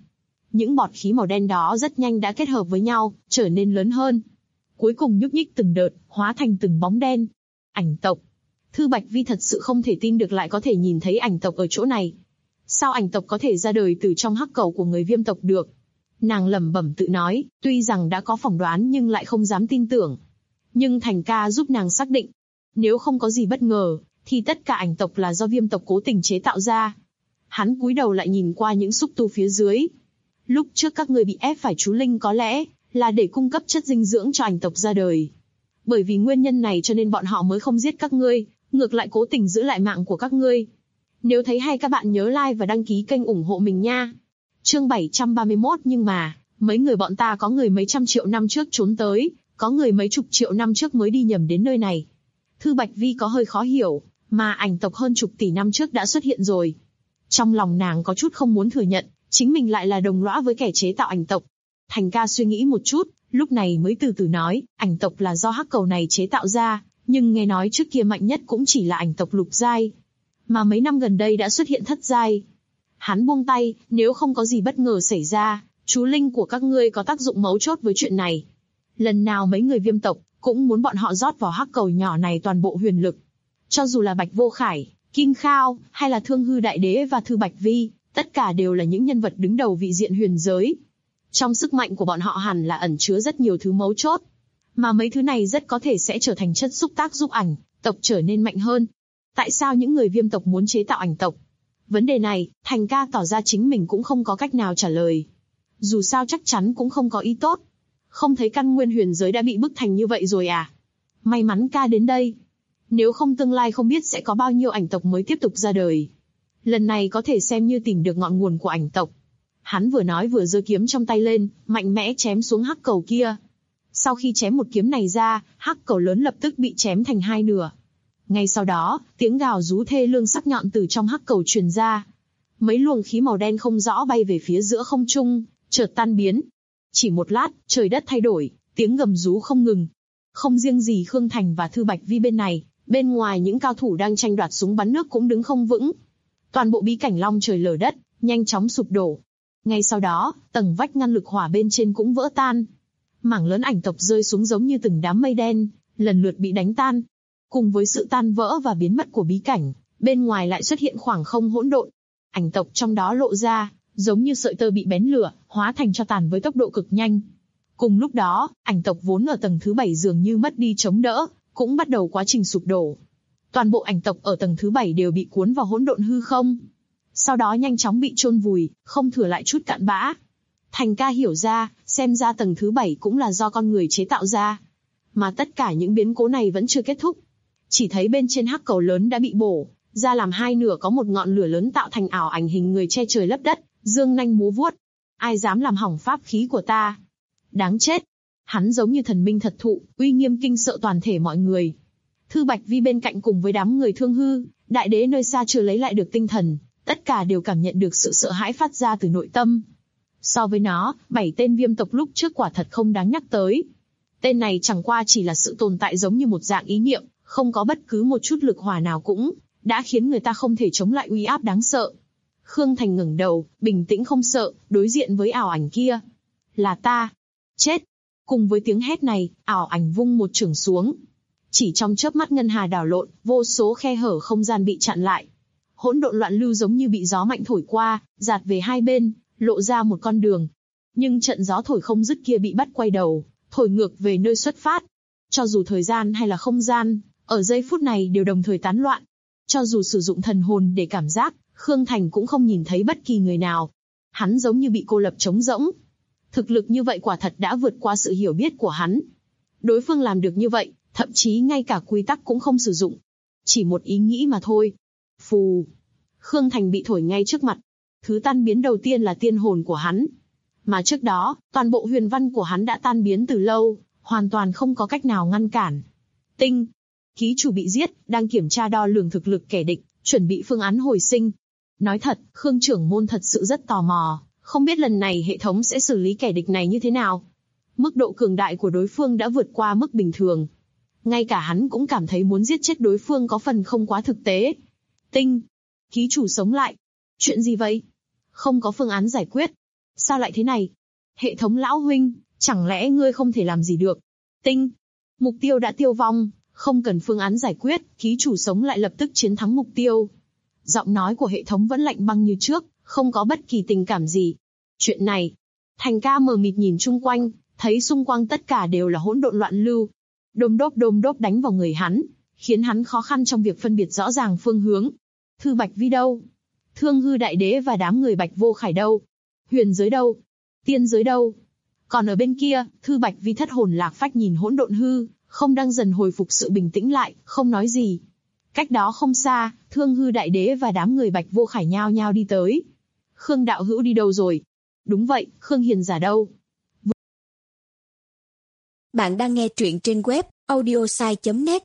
B: Những bọt khí màu đen đó rất nhanh đã kết hợp với nhau, trở nên lớn hơn. Cuối cùng nhúc nhích từng đợt, hóa thành từng bóng đen. Ảnh tộc. Thư Bạch Vi thật sự không thể tin được lại có thể nhìn thấy ảnh tộc ở chỗ này. Sao ảnh tộc có thể ra đời từ trong hắc cầu của người Viêm tộc được? Nàng lẩm bẩm tự nói, tuy rằng đã có phỏng đoán nhưng lại không dám tin tưởng. Nhưng Thành ca giúp nàng xác định. Nếu không có gì bất ngờ, thì tất cả ảnh tộc là do Viêm tộc cố tình chế tạo ra. Hắn cúi đầu lại nhìn qua những xúc tu phía dưới. Lúc trước các ngươi bị ép phải trú linh có lẽ là để cung cấp chất dinh dưỡng cho ảnh tộc ra đời. Bởi vì nguyên nhân này cho nên bọn họ mới không giết các ngươi, ngược lại cố tình giữ lại mạng của các ngươi. Nếu thấy hay các bạn nhớ like và đăng ký kênh ủng hộ mình nha. Chương 731 nhưng mà, mấy người bọn ta có người mấy trăm triệu năm trước trốn tới, có người mấy chục triệu năm trước mới đi nhầm đến nơi này. Thư Bạch Vi có hơi khó hiểu, mà ảnh tộc hơn chục tỷ năm trước đã xuất hiện rồi. Trong lòng nàng có chút không muốn thừa nhận, chính mình lại là đồng lõa với kẻ chế tạo ảnh tộc. Thành ca suy nghĩ một chút, lúc này mới từ từ nói, ảnh tộc là do hắc cầu này chế tạo ra, nhưng nghe nói trước kia mạnh nhất cũng chỉ là ảnh tộc lục giai. Mà mấy năm gần đây đã xuất hiện thất giai. Hắn buông tay, nếu không có gì bất ngờ xảy ra, chú linh của các ngươi có tác dụng mấu chốt với chuyện này. Lần nào mấy người Viêm tộc, cũng muốn bọn họ rót vào hắc cầu nhỏ này toàn bộ huyền lực. Cho dù là Bạch Vô Khải, Kim Khao, hay là Thương Hư Đại Đế và Thư Bạch Vi, tất cả đều là những nhân vật đứng đầu vị diện huyền giới. Trong sức mạnh của bọn họ hẳn là ẩn chứa rất nhiều thứ mấu chốt. Mà mấy thứ này rất có thể sẽ trở thành chất xúc tác giúp ảnh tộc trở nên mạnh hơn. Tại sao những người Viêm tộc muốn chế tạo ảnh tộc? Vấn đề này, Thành ca tỏ ra chính mình cũng không có cách nào trả lời. Dù sao chắc chắn cũng không có ý tốt. Không thấy căn nguyên huyền giới đã bị bức thành như vậy rồi à? May mắn ca đến đây. Nếu không tương lai không biết sẽ có bao nhiêu ảnh tộc mới tiếp tục ra đời. Lần này có thể xem như tìm được ngọn nguồn của ảnh tộc. Hắn vừa nói vừa giơ kiếm trong tay lên, mạnh mẽ chém xuống hắc cầu kia. Sau khi chém một kiếm này ra, hắc cầu lớn lập tức bị chém thành hai nửa. Ngay sau đó, tiếng gào rú thê lương sắc nhọn từ trong hắc cầu truyền ra. Mấy luồng khí màu đen không rõ bay về phía giữa không trung, chợt tan biến. Chỉ một lát, trời đất thay đổi, tiếng gầm rú không ngừng. Không riêng gì Khương Thành và Thư Bạch Vi bên này, bên ngoài những cao thủ đang tranh đoạt súng bắn nước cũng đứng không vững. Toàn bộ bí cảnh long trời lở đất, nhanh chóng sụp đổ. Ngay sau đó, tầng vách ngăn lực hỏa bên trên cũng vỡ tan. Mảng lớn ảnh tộc rơi xuống giống như từng đám mây đen, lần lượt bị đánh tan. Cùng với sự tan vỡ và biến mất của bí cảnh, bên ngoài lại xuất hiện khoảng không hỗn độn. Ảnh tộc trong đó lộ ra, giống như sợi tơ bị bén lửa, hóa thành tro tàn với tốc độ cực nhanh. Cùng lúc đó, ảnh tộc vốn ở tầng thứ 7 dường như mất đi chống đỡ, cũng bắt đầu quá trình sụp đổ. Toàn bộ ảnh tộc ở tầng thứ 7 đều bị cuốn vào hỗn độn hư không. Sau đó nhanh chóng bị chôn vùi, không thừa lại chút cặn bã. Thành ca hiểu ra, xem ra tầng thứ 7 cũng là do con người chế tạo ra. Mà tất cả những biến cố này vẫn chưa kết thúc. Chỉ thấy bên trên hắc cầu lớn đã bị bổ ra làm hai nửa, có một ngọn lửa lớn tạo thành ảo ảnh hình người che trời lấp đất, dương nanh múa vuốt. Ai dám làm hỏng pháp khí của ta? Đáng chết! Hắn giống như thần minh thật thụ, uy nghiêm kinh sợ toàn thể mọi người. Thư Bạch Vi bên cạnh cùng với đám người Thương Hư, Đại Đế nơi xa chưa lấy lại được tinh thần, tất cả đều cảm nhận được sự sợ hãi phát ra từ nội tâm. So với nó, 7 tên Viêm tộc lúc trước quả thật không đáng nhắc tới. Tên này chẳng qua chỉ là sự tồn tại giống như một dạng ý niệm, không có bất cứ một chút lực hỏa nào cũng đã khiến người ta không thể chống lại uy áp đáng sợ. Khương Thành ngẩng đầu, bình tĩnh không sợ, đối diện với ảo ảnh kia. Là ta. Chết. Cùng với tiếng hét này, ảo ảnh vung một chưởng xuống. Chỉ trong chớp mắt ngân hà đảo lộn, vô số khe hở không gian bị chặn lại. Hỗn độn loạn lưu giống như bị gió mạnh thổi qua, dạt về hai bên, lộ ra một con đường. Nhưng trận gió thổi không dứt kia bị bắt quay đầu, thổi ngược về nơi xuất phát. Cho dù thời gian hay là không gian, ở giây phút này đều đồng thời tán loạn. Cho dù sử dụng thần hồn để cảm giác, Khương Thành cũng không nhìn thấy bất kỳ người nào. Hắn giống như bị cô lập trống rỗng. Thực lực như vậy quả thật đã vượt qua sự hiểu biết của hắn. Đối phương làm được như vậy, thậm chí ngay cả quy tắc cũng không sử dụng. Chỉ một ý nghĩ mà thôi. Phù. Khương Thành bị thổi ngay trước mặt. Thứ tan biến đầu tiên là tiên hồn của hắn. Mà trước đó, toàn bộ huyền văn của hắn đã tan biến từ lâu, hoàn toàn không có cách nào ngăn cản. Tinh. Ký chủ bị giết, đang kiểm tra đo lường thực lực kẻ địch, chuẩn bị phương án hồi sinh. Nói thật, Khương trưởng môn thật sự rất tò mò, không biết lần này hệ thống sẽ xử lý kẻ địch này như thế nào. Mức độ cường đại của đối phương đã vượt qua mức bình thường. Ngay cả hắn cũng cảm thấy muốn giết chết đối phương có phần không quá thực tế. Tinh. Ký chủ sống lại. Chuyện gì vậy? Không có phương án giải quyết. Sao lại thế này? Hệ thống lão huynh, chẳng lẽ ngươi không thể làm gì được? Tinh. Mục tiêu đã tiêu vong, không cần phương án giải quyết, ký chủ sống lại lập tức chiến thắng mục tiêu. Giọng nói của hệ thống vẫn lạnh băng như trước, không có bất kỳ tình cảm gì. Chuyện này, Thành Ca mờ mịt nhìn chung quanh, thấy xung quanh tất cả đều là hỗn độn loạn lưu. Đôm đốp đánh vào người hắn, khiến hắn khó khăn trong việc phân biệt rõ ràng phương hướng. Thư Bạch Vi đâu? Thương Hư Đại Đế và đám người Bạch Vô Khải đâu? Huyền giới đâu? Tiên giới đâu? Còn ở bên kia, Thư Bạch Vi thất hồn lạc phách nhìn hỗn độn hư, không đang dần hồi phục sự bình tĩnh lại, không nói gì. Cách đó không xa, Thương Hư Đại Đế và đám người Bạch Vô Khải nhao nhao đi tới. Khương đạo hữu đi đâu rồi? Đúng vậy, Khương Hiền giả đâu?
C: Bạn đang nghe truyện trên web audiosai.net.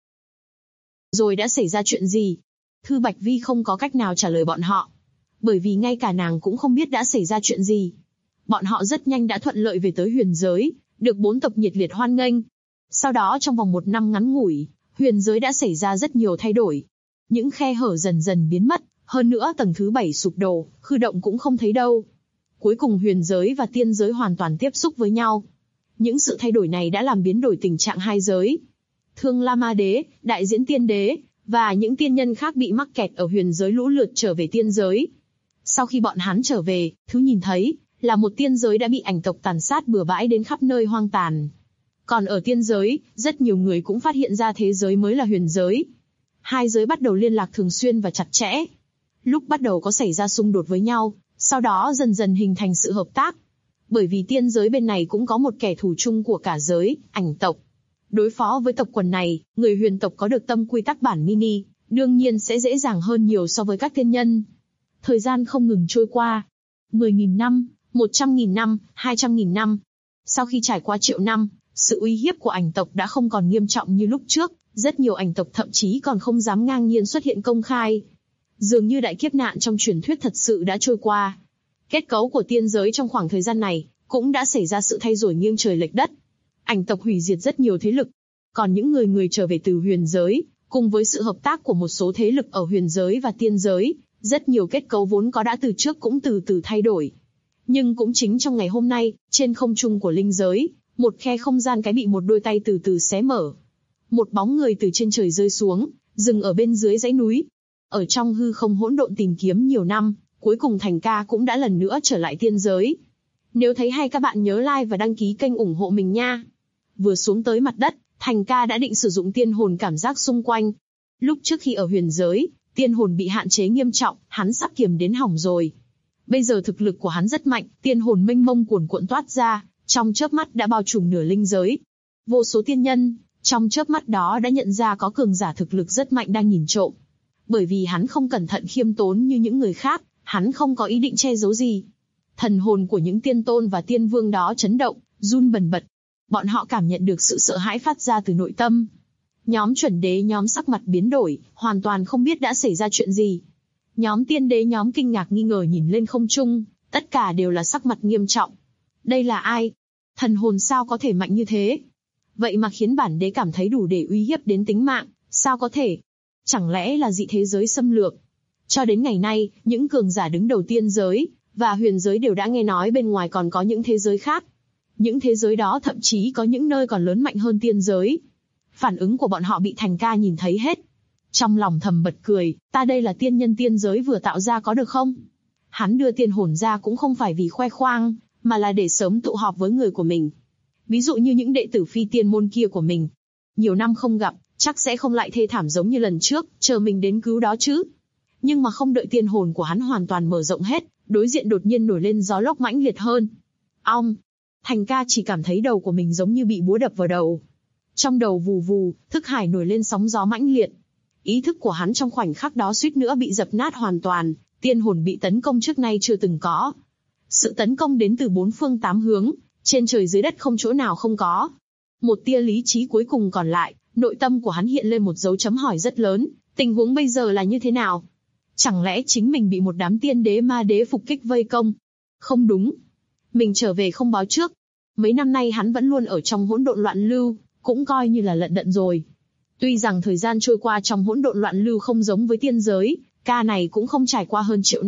B: Rồi đã xảy ra chuyện gì? Thư Bạch Vi không có cách nào trả lời bọn họ. Bởi vì ngay cả nàng cũng không biết đã xảy ra chuyện gì. Bọn họ rất nhanh đã thuận lợi về tới huyền giới, được 4 tộc nhiệt liệt hoan nghênh. Sau đó trong vòng 1 năm ngắn ngủi, huyền giới đã xảy ra rất nhiều thay đổi. Những khe hở dần dần biến mất, hơn nữa tầng thứ 7 sụp đổ, hư động cũng không thấy đâu. Cuối cùng huyền giới và tiên giới hoàn toàn tiếp xúc với nhau. Những sự thay đổi này đã làm biến đổi tình trạng hai giới. Thương La Ma Đế, Đại Diễn Tiên Đế, và những tiên nhân khác bị mắc kẹt ở huyền giới lũ lượt trở về tiên giới. Sau khi bọn hắn trở về, thứ nhìn thấy là một tiên giới đã bị ảnh tộc tàn sát bừa bãi đến khắp nơi hoang tàn. Còn ở tiên giới, rất nhiều người cũng phát hiện ra thế giới mới là huyền giới. Hai giới bắt đầu liên lạc thường xuyên và chặt chẽ. Lúc bắt đầu có xảy ra xung đột với nhau, sau đó dần dần hình thành sự hợp tác. Bởi vì tiên giới bên này cũng có một kẻ thù chung của cả giới, ảnh tộc. Đối phó với tộc quần này, người huyền tộc có được tâm quy tắc bản mini, đương nhiên sẽ dễ dàng hơn nhiều so với các tiên nhân. Thời gian không ngừng trôi qua. 10.000 năm, 100.000 năm, 200.000 năm. Sau khi trải qua triệu năm, sự uy hiếp của ảnh tộc đã không còn nghiêm trọng như lúc trước, rất nhiều ảnh tộc thậm chí còn không dám ngang nhiên xuất hiện công khai. Dường như đại kiếp nạn trong truyền thuyết thật sự đã trôi qua. Kết cấu của tiên giới trong khoảng thời gian này, cũng đã xảy ra sự thay đổi nghiêng trời lệch đất. Ảnh tộc hủy diệt rất nhiều thế lực. Còn những người trở về từ huyền giới, cùng với sự hợp tác của một số thế lực ở huyền giới và tiên giới, rất nhiều kết cấu vốn có đã từ trước cũng từ từ thay đổi. Nhưng cũng chính trong ngày hôm nay, trên không trung của linh giới, một khe không gian cái bị một đôi tay từ từ xé mở. Một bóng người từ trên trời rơi xuống, dừng ở bên dưới dãy núi. Ở trong hư không hỗn độn tìm kiếm nhiều năm, cuối cùng Thành Ca cũng đã lần nữa trở lại tiên giới. Nếu thấy hay các bạn nhớ like và đăng ký kênh ủng hộ mình nha. Vừa xuống tới mặt đất, Thành Ca đã định sử dụng tiên hồn cảm giác xung quanh. Lúc trước khi ở huyền giới, tiên hồn bị hạn chế nghiêm trọng, hắn sắp kiềm đến hỏng rồi. Bây giờ thực lực của hắn rất mạnh, tiên hồn mênh mông cuồn cuộn toát ra, trong chớp mắt đã bao trùm nửa linh giới. Vô số tiên nhân, trong chớp mắt đó đã nhận ra có cường giả thực lực rất mạnh đang nhìn trộm. Bởi vì hắn không cẩn thận khiêm tốn như những người khác, hắn không có ý định che giấu gì. Thần hồn của những tiên tôn và tiên vương đó chấn động, run bần bật. Bọn họ cảm nhận được sự sợ hãi phát ra từ nội tâm. Nhóm chuẩn đế nhóm sắc mặt biến đổi, hoàn toàn không biết đã xảy ra chuyện gì. Nhóm tiên đế nhóm kinh ngạc nghi ngờ nhìn lên không trung, tất cả đều là sắc mặt nghiêm trọng. Đây là ai? Thần hồn sao có thể mạnh như thế? Vậy mà khiến bản đế cảm thấy đủ để uy hiếp đến tính mạng, sao có thể? Chẳng lẽ là dị thế giới xâm lược? Cho đến ngày nay, những cường giả đứng đầu tiên giới và huyền giới đều đã nghe nói bên ngoài còn có những thế giới khác. Những thế giới đó thậm chí có những nơi còn lớn mạnh hơn tiên giới. Phản ứng của bọn họ bị Thành Ca nhìn thấy hết. Trong lòng thầm bật cười, ta đây là tiên nhân tiên giới vừa tạo ra có được không? Hắn đưa tiên hồn ra cũng không phải vì khoe khoang, mà là để sớm tụ họp với người của mình. Ví dụ như những đệ tử phi tiên môn kia của mình. Nhiều năm không gặp, chắc sẽ không lại thê thảm giống như lần trước, chờ mình đến cứu đó chứ. Nhưng mà không đợi tiên hồn của hắn hoàn toàn mở rộng hết, đối diện đột nhiên nổi lên gió lốc mãnh liệt hơn. Ong! Thành Ca chỉ cảm thấy đầu của mình giống như bị búa đập vào đầu. Trong đầu vù vù, thức hải nổi lên sóng gió mãnh liệt. Ý thức của hắn trong khoảnh khắc đó suýt nữa bị dập nát hoàn toàn, tiên hồn bị tấn công trước nay chưa từng có. Sự tấn công đến từ 4 phương 8 hướng, trên trời dưới đất không chỗ nào không có. Một tia lý trí cuối cùng còn lại, nội tâm của hắn hiện lên một dấu chấm hỏi rất lớn, tình huống bây giờ là như thế nào? Chẳng lẽ chính mình bị một đám tiên đế ma đế phục kích vây công? Không đúng. Mình trở về không báo trước. Mấy năm nay hắn vẫn luôn ở trong hỗn độn loạn lưu, cũng coi như là lận đận rồi. Tuy rằng thời gian trôi qua trong hỗn độn loạn lưu không giống với tiên giới, ca này cũng không trải qua hơn triệu năm,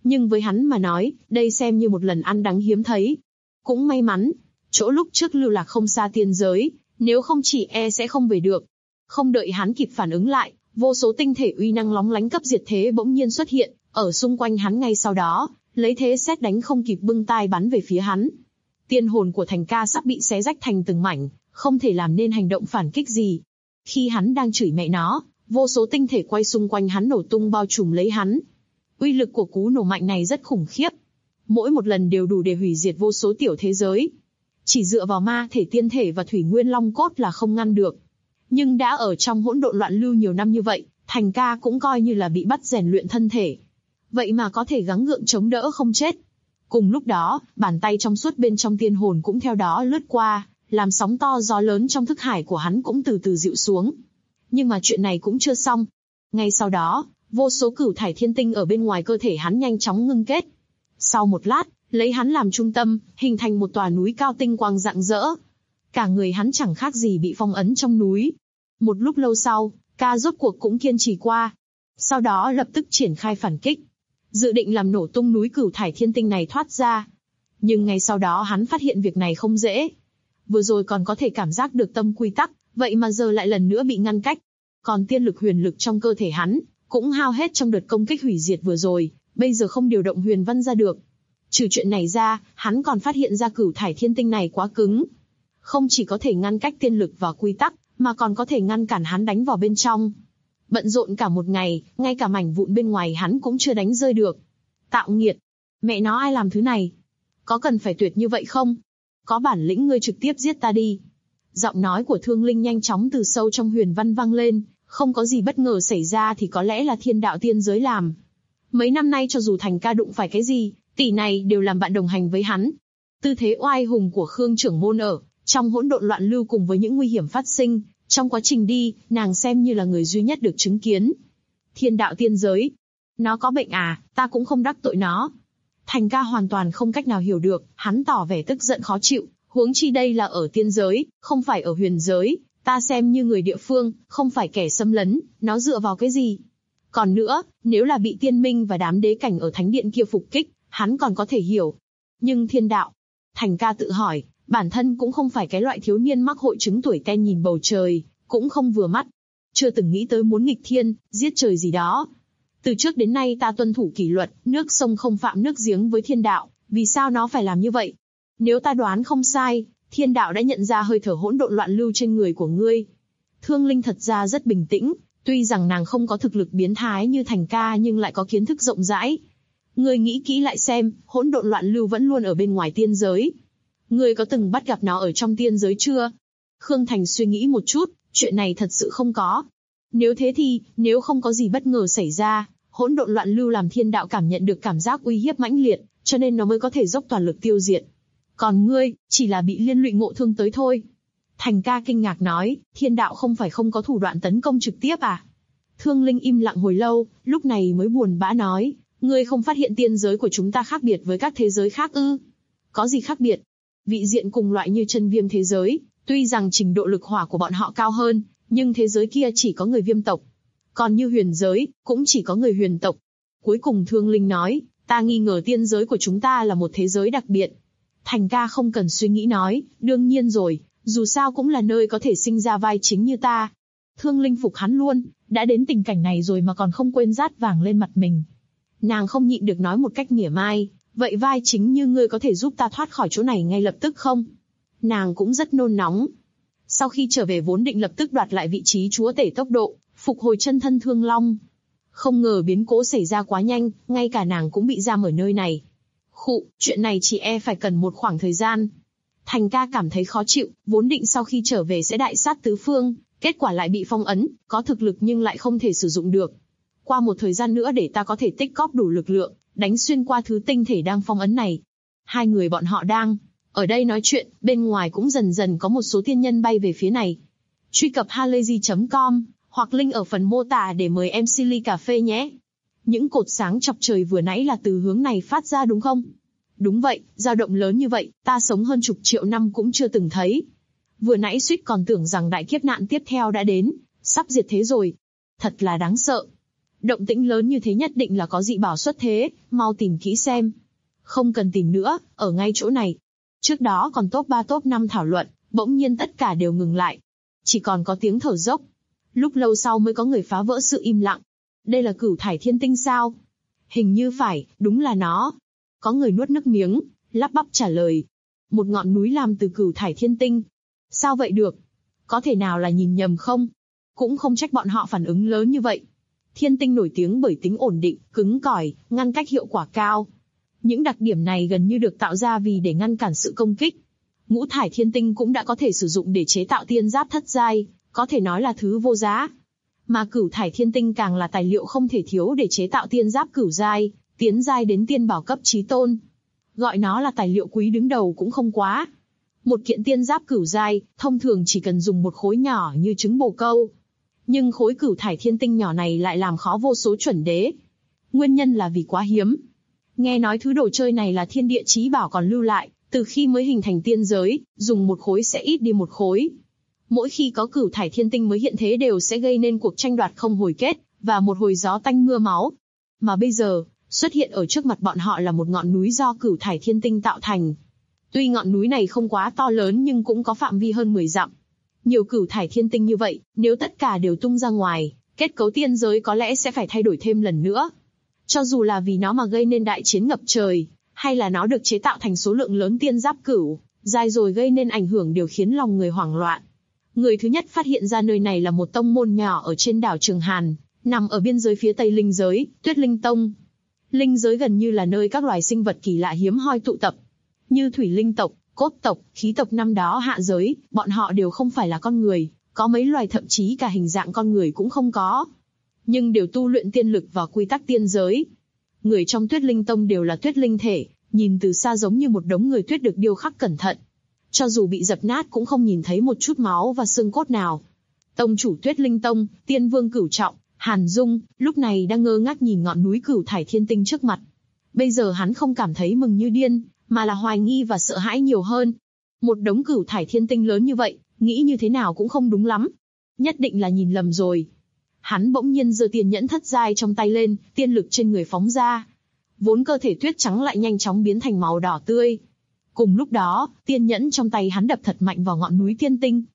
B: Nhưng với hắn mà nói, đây xem như một lần ăn đắng hiếm thấy. Cũng may mắn, chỗ lúc trước lưu lạc không xa tiên giới, nếu không chỉ sẽ không về được. Không đợi hắn kịp phản ứng lại, vô số tinh thể uy năng lóng lánh cấp diệt thế bỗng nhiên xuất hiện, ở xung quanh hắn ngay sau đó, lấy thế sét đánh không kịp bưng tai bắn về phía hắn. Tiên hồn của Thành Ca sắp bị xé rách thành từng mảnh, không thể làm nên hành động phản kích gì. Khi hắn đang chửi mẹ nó, vô số tinh thể quay xung quanh hắn nổ tung bao trùm lấy hắn. Uy lực của cú nổ mạnh này rất khủng khiếp. Mỗi một lần đều đủ để hủy diệt vô số tiểu thế giới. Chỉ dựa vào ma thể tiên thể và thủy nguyên long cốt là không ngăn được. Nhưng đã ở trong hỗn độn loạn lưu nhiều năm như vậy, Thành Ca cũng coi như là bị bắt rèn luyện thân thể. Vậy mà có thể gắng gượng chống đỡ không chết. Cùng lúc đó, bàn tay trong suốt bên trong tiên hồn cũng theo đó lướt qua, làm sóng to gió lớn trong thức hải của hắn cũng từ từ dịu xuống. Nhưng mà chuyện này cũng chưa xong. Ngay sau đó, vô số cửu thải thiên tinh ở bên ngoài cơ thể hắn nhanh chóng ngưng kết. Sau một lát, lấy hắn làm trung tâm, hình thành một tòa núi cao tinh quang rạng rỡ. Cả người hắn chẳng khác gì bị phong ấn trong núi. Một lúc lâu sau, Ca rốt cuộc cũng kiên trì qua. Sau đó lập tức triển khai phản kích. Dự định làm nổ tung núi cửu thải thiên tinh này thoát ra. Nhưng ngay sau đó hắn phát hiện việc này không dễ. Vừa rồi còn có thể cảm giác được tâm quy tắc, vậy mà giờ lại lần nữa bị ngăn cách. Còn tiên lực huyền lực trong cơ thể hắn, cũng hao hết trong đợt công kích hủy diệt vừa rồi, bây giờ không điều động huyền văn ra được. Trừ chuyện này ra, hắn còn phát hiện ra cửu thải thiên tinh này quá cứng. Không chỉ có thể ngăn cách tiên lực và quy tắc, mà còn có thể ngăn cản hắn đánh vào bên trong. Bận rộn cả một ngày, ngay cả mảnh vụn bên ngoài hắn cũng chưa đánh rơi được. Tạo nghiệt! Mẹ nó ai làm thứ này? Có cần phải tuyệt như vậy không? Có bản lĩnh ngươi trực tiếp giết ta đi. Giọng nói của Thương Linh nhanh chóng từ sâu trong huyền văn vang lên, không có gì bất ngờ xảy ra thì có lẽ là thiên đạo tiên giới làm. Mấy năm nay cho dù Thành Ca đụng phải cái gì, tỷ này đều làm bạn đồng hành với hắn. Tư thế oai hùng của Khương trưởng môn ở trong hỗn độn loạn lưu cùng với những nguy hiểm phát sinh, trong quá trình đi, nàng xem như là người duy nhất được chứng kiến. Thiên đạo tiên giới. Nó có bệnh à, ta cũng không đắc tội nó. Thành Ca hoàn toàn không cách nào hiểu được, hắn tỏ vẻ tức giận khó chịu, huống chi đây là ở tiên giới, không phải ở huyền giới, ta xem như người địa phương, không phải kẻ xâm lấn, nó dựa vào cái gì? Còn nữa, nếu là bị tiên minh và đám đế cảnh ở thánh điện kia phục kích, hắn còn có thể hiểu. Nhưng thiên đạo, Thành Ca tự hỏi, bản thân cũng không phải cái loại thiếu niên mắc hội chứng tuổi ten nhìn bầu trời, cũng không vừa mắt. Chưa từng nghĩ tới muốn nghịch thiên, giết trời gì đó. Từ trước đến nay ta tuân thủ kỷ luật, nước sông không phạm nước giếng với thiên đạo, vì sao nó phải làm như vậy? Nếu ta đoán không sai, thiên đạo đã nhận ra hơi thở hỗn độn loạn lưu trên người của ngươi. Thương Linh thật ra rất bình tĩnh, tuy rằng nàng không có thực lực biến thái như Thành Ca nhưng lại có kiến thức rộng rãi. Ngươi nghĩ kỹ lại xem, hỗn độn loạn lưu vẫn luôn ở bên ngoài tiên giới. Ngươi có từng bắt gặp nó ở trong tiên giới chưa? Khương Thành suy nghĩ một chút, chuyện này thật sự không có. Nếu thế thì, nếu không có gì bất ngờ xảy ra, hỗn độn loạn lưu làm thiên đạo cảm nhận được cảm giác uy hiếp mãnh liệt, cho nên nó mới có thể dốc toàn lực tiêu diệt. Còn ngươi, chỉ là bị liên lụy ngộ thương tới thôi. Thành Ca kinh ngạc nói, thiên đạo không phải không có thủ đoạn tấn công trực tiếp à? Thương Linh im lặng hồi lâu, lúc này mới buồn bã nói, ngươi không phát hiện tiên giới của chúng ta khác biệt với các thế giới khác ư? Có gì khác biệt? Vị diện cùng loại như chân viêm thế giới, tuy rằng trình độ lực hỏa của bọn họ cao hơn, nhưng thế giới kia chỉ có người viêm tộc. Còn như huyền giới, cũng chỉ có người huyền tộc. Cuối cùng Thương Linh nói, ta nghi ngờ tiên giới của chúng ta là một thế giới đặc biệt. Thành Ca không cần suy nghĩ nói, đương nhiên rồi, dù sao cũng là nơi có thể sinh ra vai chính như ta. Thương Linh phục hắn luôn, đã đến tình cảnh này rồi mà còn không quên rát vàng lên mặt mình. Nàng không nhịn được nói một cách mỉa mai, vậy vai chính như ngươi có thể giúp ta thoát khỏi chỗ này ngay lập tức không? Nàng cũng rất nôn nóng. Sau khi trở về vốn định lập tức đoạt lại vị trí chúa tể tốc độ, phục hồi chân thân Thương Long. Không ngờ biến cố xảy ra quá nhanh, ngay cả nàng cũng bị giam ở nơi này. Khụ, chuyện này chỉ phải cần một khoảng thời gian. Thành Ca cảm thấy khó chịu, vốn định sau khi trở về sẽ đại sát tứ phương, kết quả lại bị phong ấn, có thực lực nhưng lại không thể sử dụng được. Qua một thời gian nữa để ta có thể tích góp đủ lực lượng, đánh xuyên qua thứ tinh thể đang phong ấn này. Hai người bọn họ đang ở đây nói chuyện, bên ngoài cũng dần dần có một số thiên nhân bay về phía này. Truy cập halayzi.com hoặc link ở phần mô tả để mời MC ly cà phê nhé. Những cột sáng chọc trời vừa nãy là từ hướng này phát ra đúng không? Đúng vậy, dao động lớn như vậy, ta sống hơn chục triệu năm cũng chưa từng thấy. Vừa nãy suýt còn tưởng rằng đại kiếp nạn tiếp theo đã đến, sắp diệt thế rồi. Thật là đáng sợ. Động tĩnh lớn như thế nhất định là có dị bảo xuất thế, mau tìm kỹ xem. Không cần tìm nữa, ở ngay chỗ này. Trước đó còn top 3 top 5 thảo luận, bỗng nhiên tất cả đều ngừng lại. Chỉ còn có tiếng thở dốc. Lúc lâu sau mới có người phá vỡ sự im lặng. Đây là Cửu Thải Thiên Tinh sao? Hình như phải, đúng là nó. Có người nuốt nước miếng, lắp bắp trả lời. Một ngọn núi làm từ Cửu Thải Thiên Tinh. Sao vậy được? Có thể nào là nhìn nhầm không? Cũng không trách bọn họ phản ứng lớn như vậy. Thiên tinh nổi tiếng bởi tính ổn định, cứng cỏi, ngăn cách hiệu quả cao. Những đặc điểm này gần như được tạo ra vì để ngăn cản sự công kích. Ngũ thải thiên tinh cũng đã có thể sử dụng để chế tạo tiên giáp thất giai, có thể nói là thứ vô giá. Mà cửu thải thiên tinh càng là tài liệu không thể thiếu để chế tạo tiên giáp cửu giai, tiến giai đến tiên bảo cấp chí tôn. Gọi nó là tài liệu quý đứng đầu cũng không quá. Một kiện tiên giáp cửu giai, thông thường chỉ cần dùng một khối nhỏ như trứng bồ câu. Nhưng khối cửu thải thiên tinh nhỏ này lại làm khó vô số chuẩn đế. Nguyên nhân là vì quá hiếm. Nghe nói thứ đồ chơi này là thiên địa chí bảo còn lưu lại, từ khi mới hình thành tiên giới, dùng một khối sẽ ít đi một khối. Mỗi khi có cửu thải thiên tinh mới hiện thế đều sẽ gây nên cuộc tranh đoạt không hồi kết, và một hồi gió tanh mưa máu. Mà bây giờ, xuất hiện ở trước mặt bọn họ là một ngọn núi do cửu thải thiên tinh tạo thành. Tuy ngọn núi này không quá to lớn nhưng cũng có phạm vi hơn 10 dặm. Nhiều cửu thải thiên tinh như vậy, nếu tất cả đều tung ra ngoài, kết cấu tiên giới có lẽ sẽ phải thay đổi thêm lần nữa. Cho dù là vì nó mà gây nên đại chiến ngập trời, hay là nó được chế tạo thành số lượng lớn tiên giáp cửu, dài rồi gây nên ảnh hưởng đều khiến lòng người hoảng loạn. Người thứ nhất phát hiện ra nơi này là một tông môn nhỏ ở trên đảo Trường Hàn, nằm ở biên giới phía tây linh giới, Tuyết Linh Tông. Linh giới gần như là nơi các loài sinh vật kỳ lạ hiếm hoi tụ tập, như thủy linh tộc, cốt tộc, khí tộc năm đó hạ giới, bọn họ đều không phải là con người, có mấy loài thậm chí cả hình dạng con người cũng không có. Nhưng đều tu luyện tiên lực và quy tắc tiên giới. Người trong Tuyết Linh Tông đều là tuyết linh thể, nhìn từ xa giống như một đống người tuyết được điêu khắc cẩn thận. Cho dù bị dập nát cũng không nhìn thấy một chút máu và xương cốt nào. Tông chủ Tuyết Linh Tông, Tiên Vương Cửu Trọng, Hàn Dung, lúc này đang ngơ ngác nhìn ngọn núi Cửu Thải Thiên Tinh trước mặt. Bây giờ hắn không cảm thấy mừng như điên, mà là hoài nghi và sợ hãi nhiều hơn. Một đống Cửu Thải Thiên Tinh lớn như vậy, nghĩ như thế nào cũng không đúng lắm. Nhất định là nhìn lầm rồi. Hắn bỗng nhiên giơ tiên nhẫn thất giai trong tay lên, tiên lực trên người phóng ra. Vốn cơ thể tuyết trắng lại nhanh chóng biến thành màu đỏ tươi. Cùng lúc đó, tiên nhẫn trong tay hắn đập thật mạnh vào ngọn núi tiên tinh.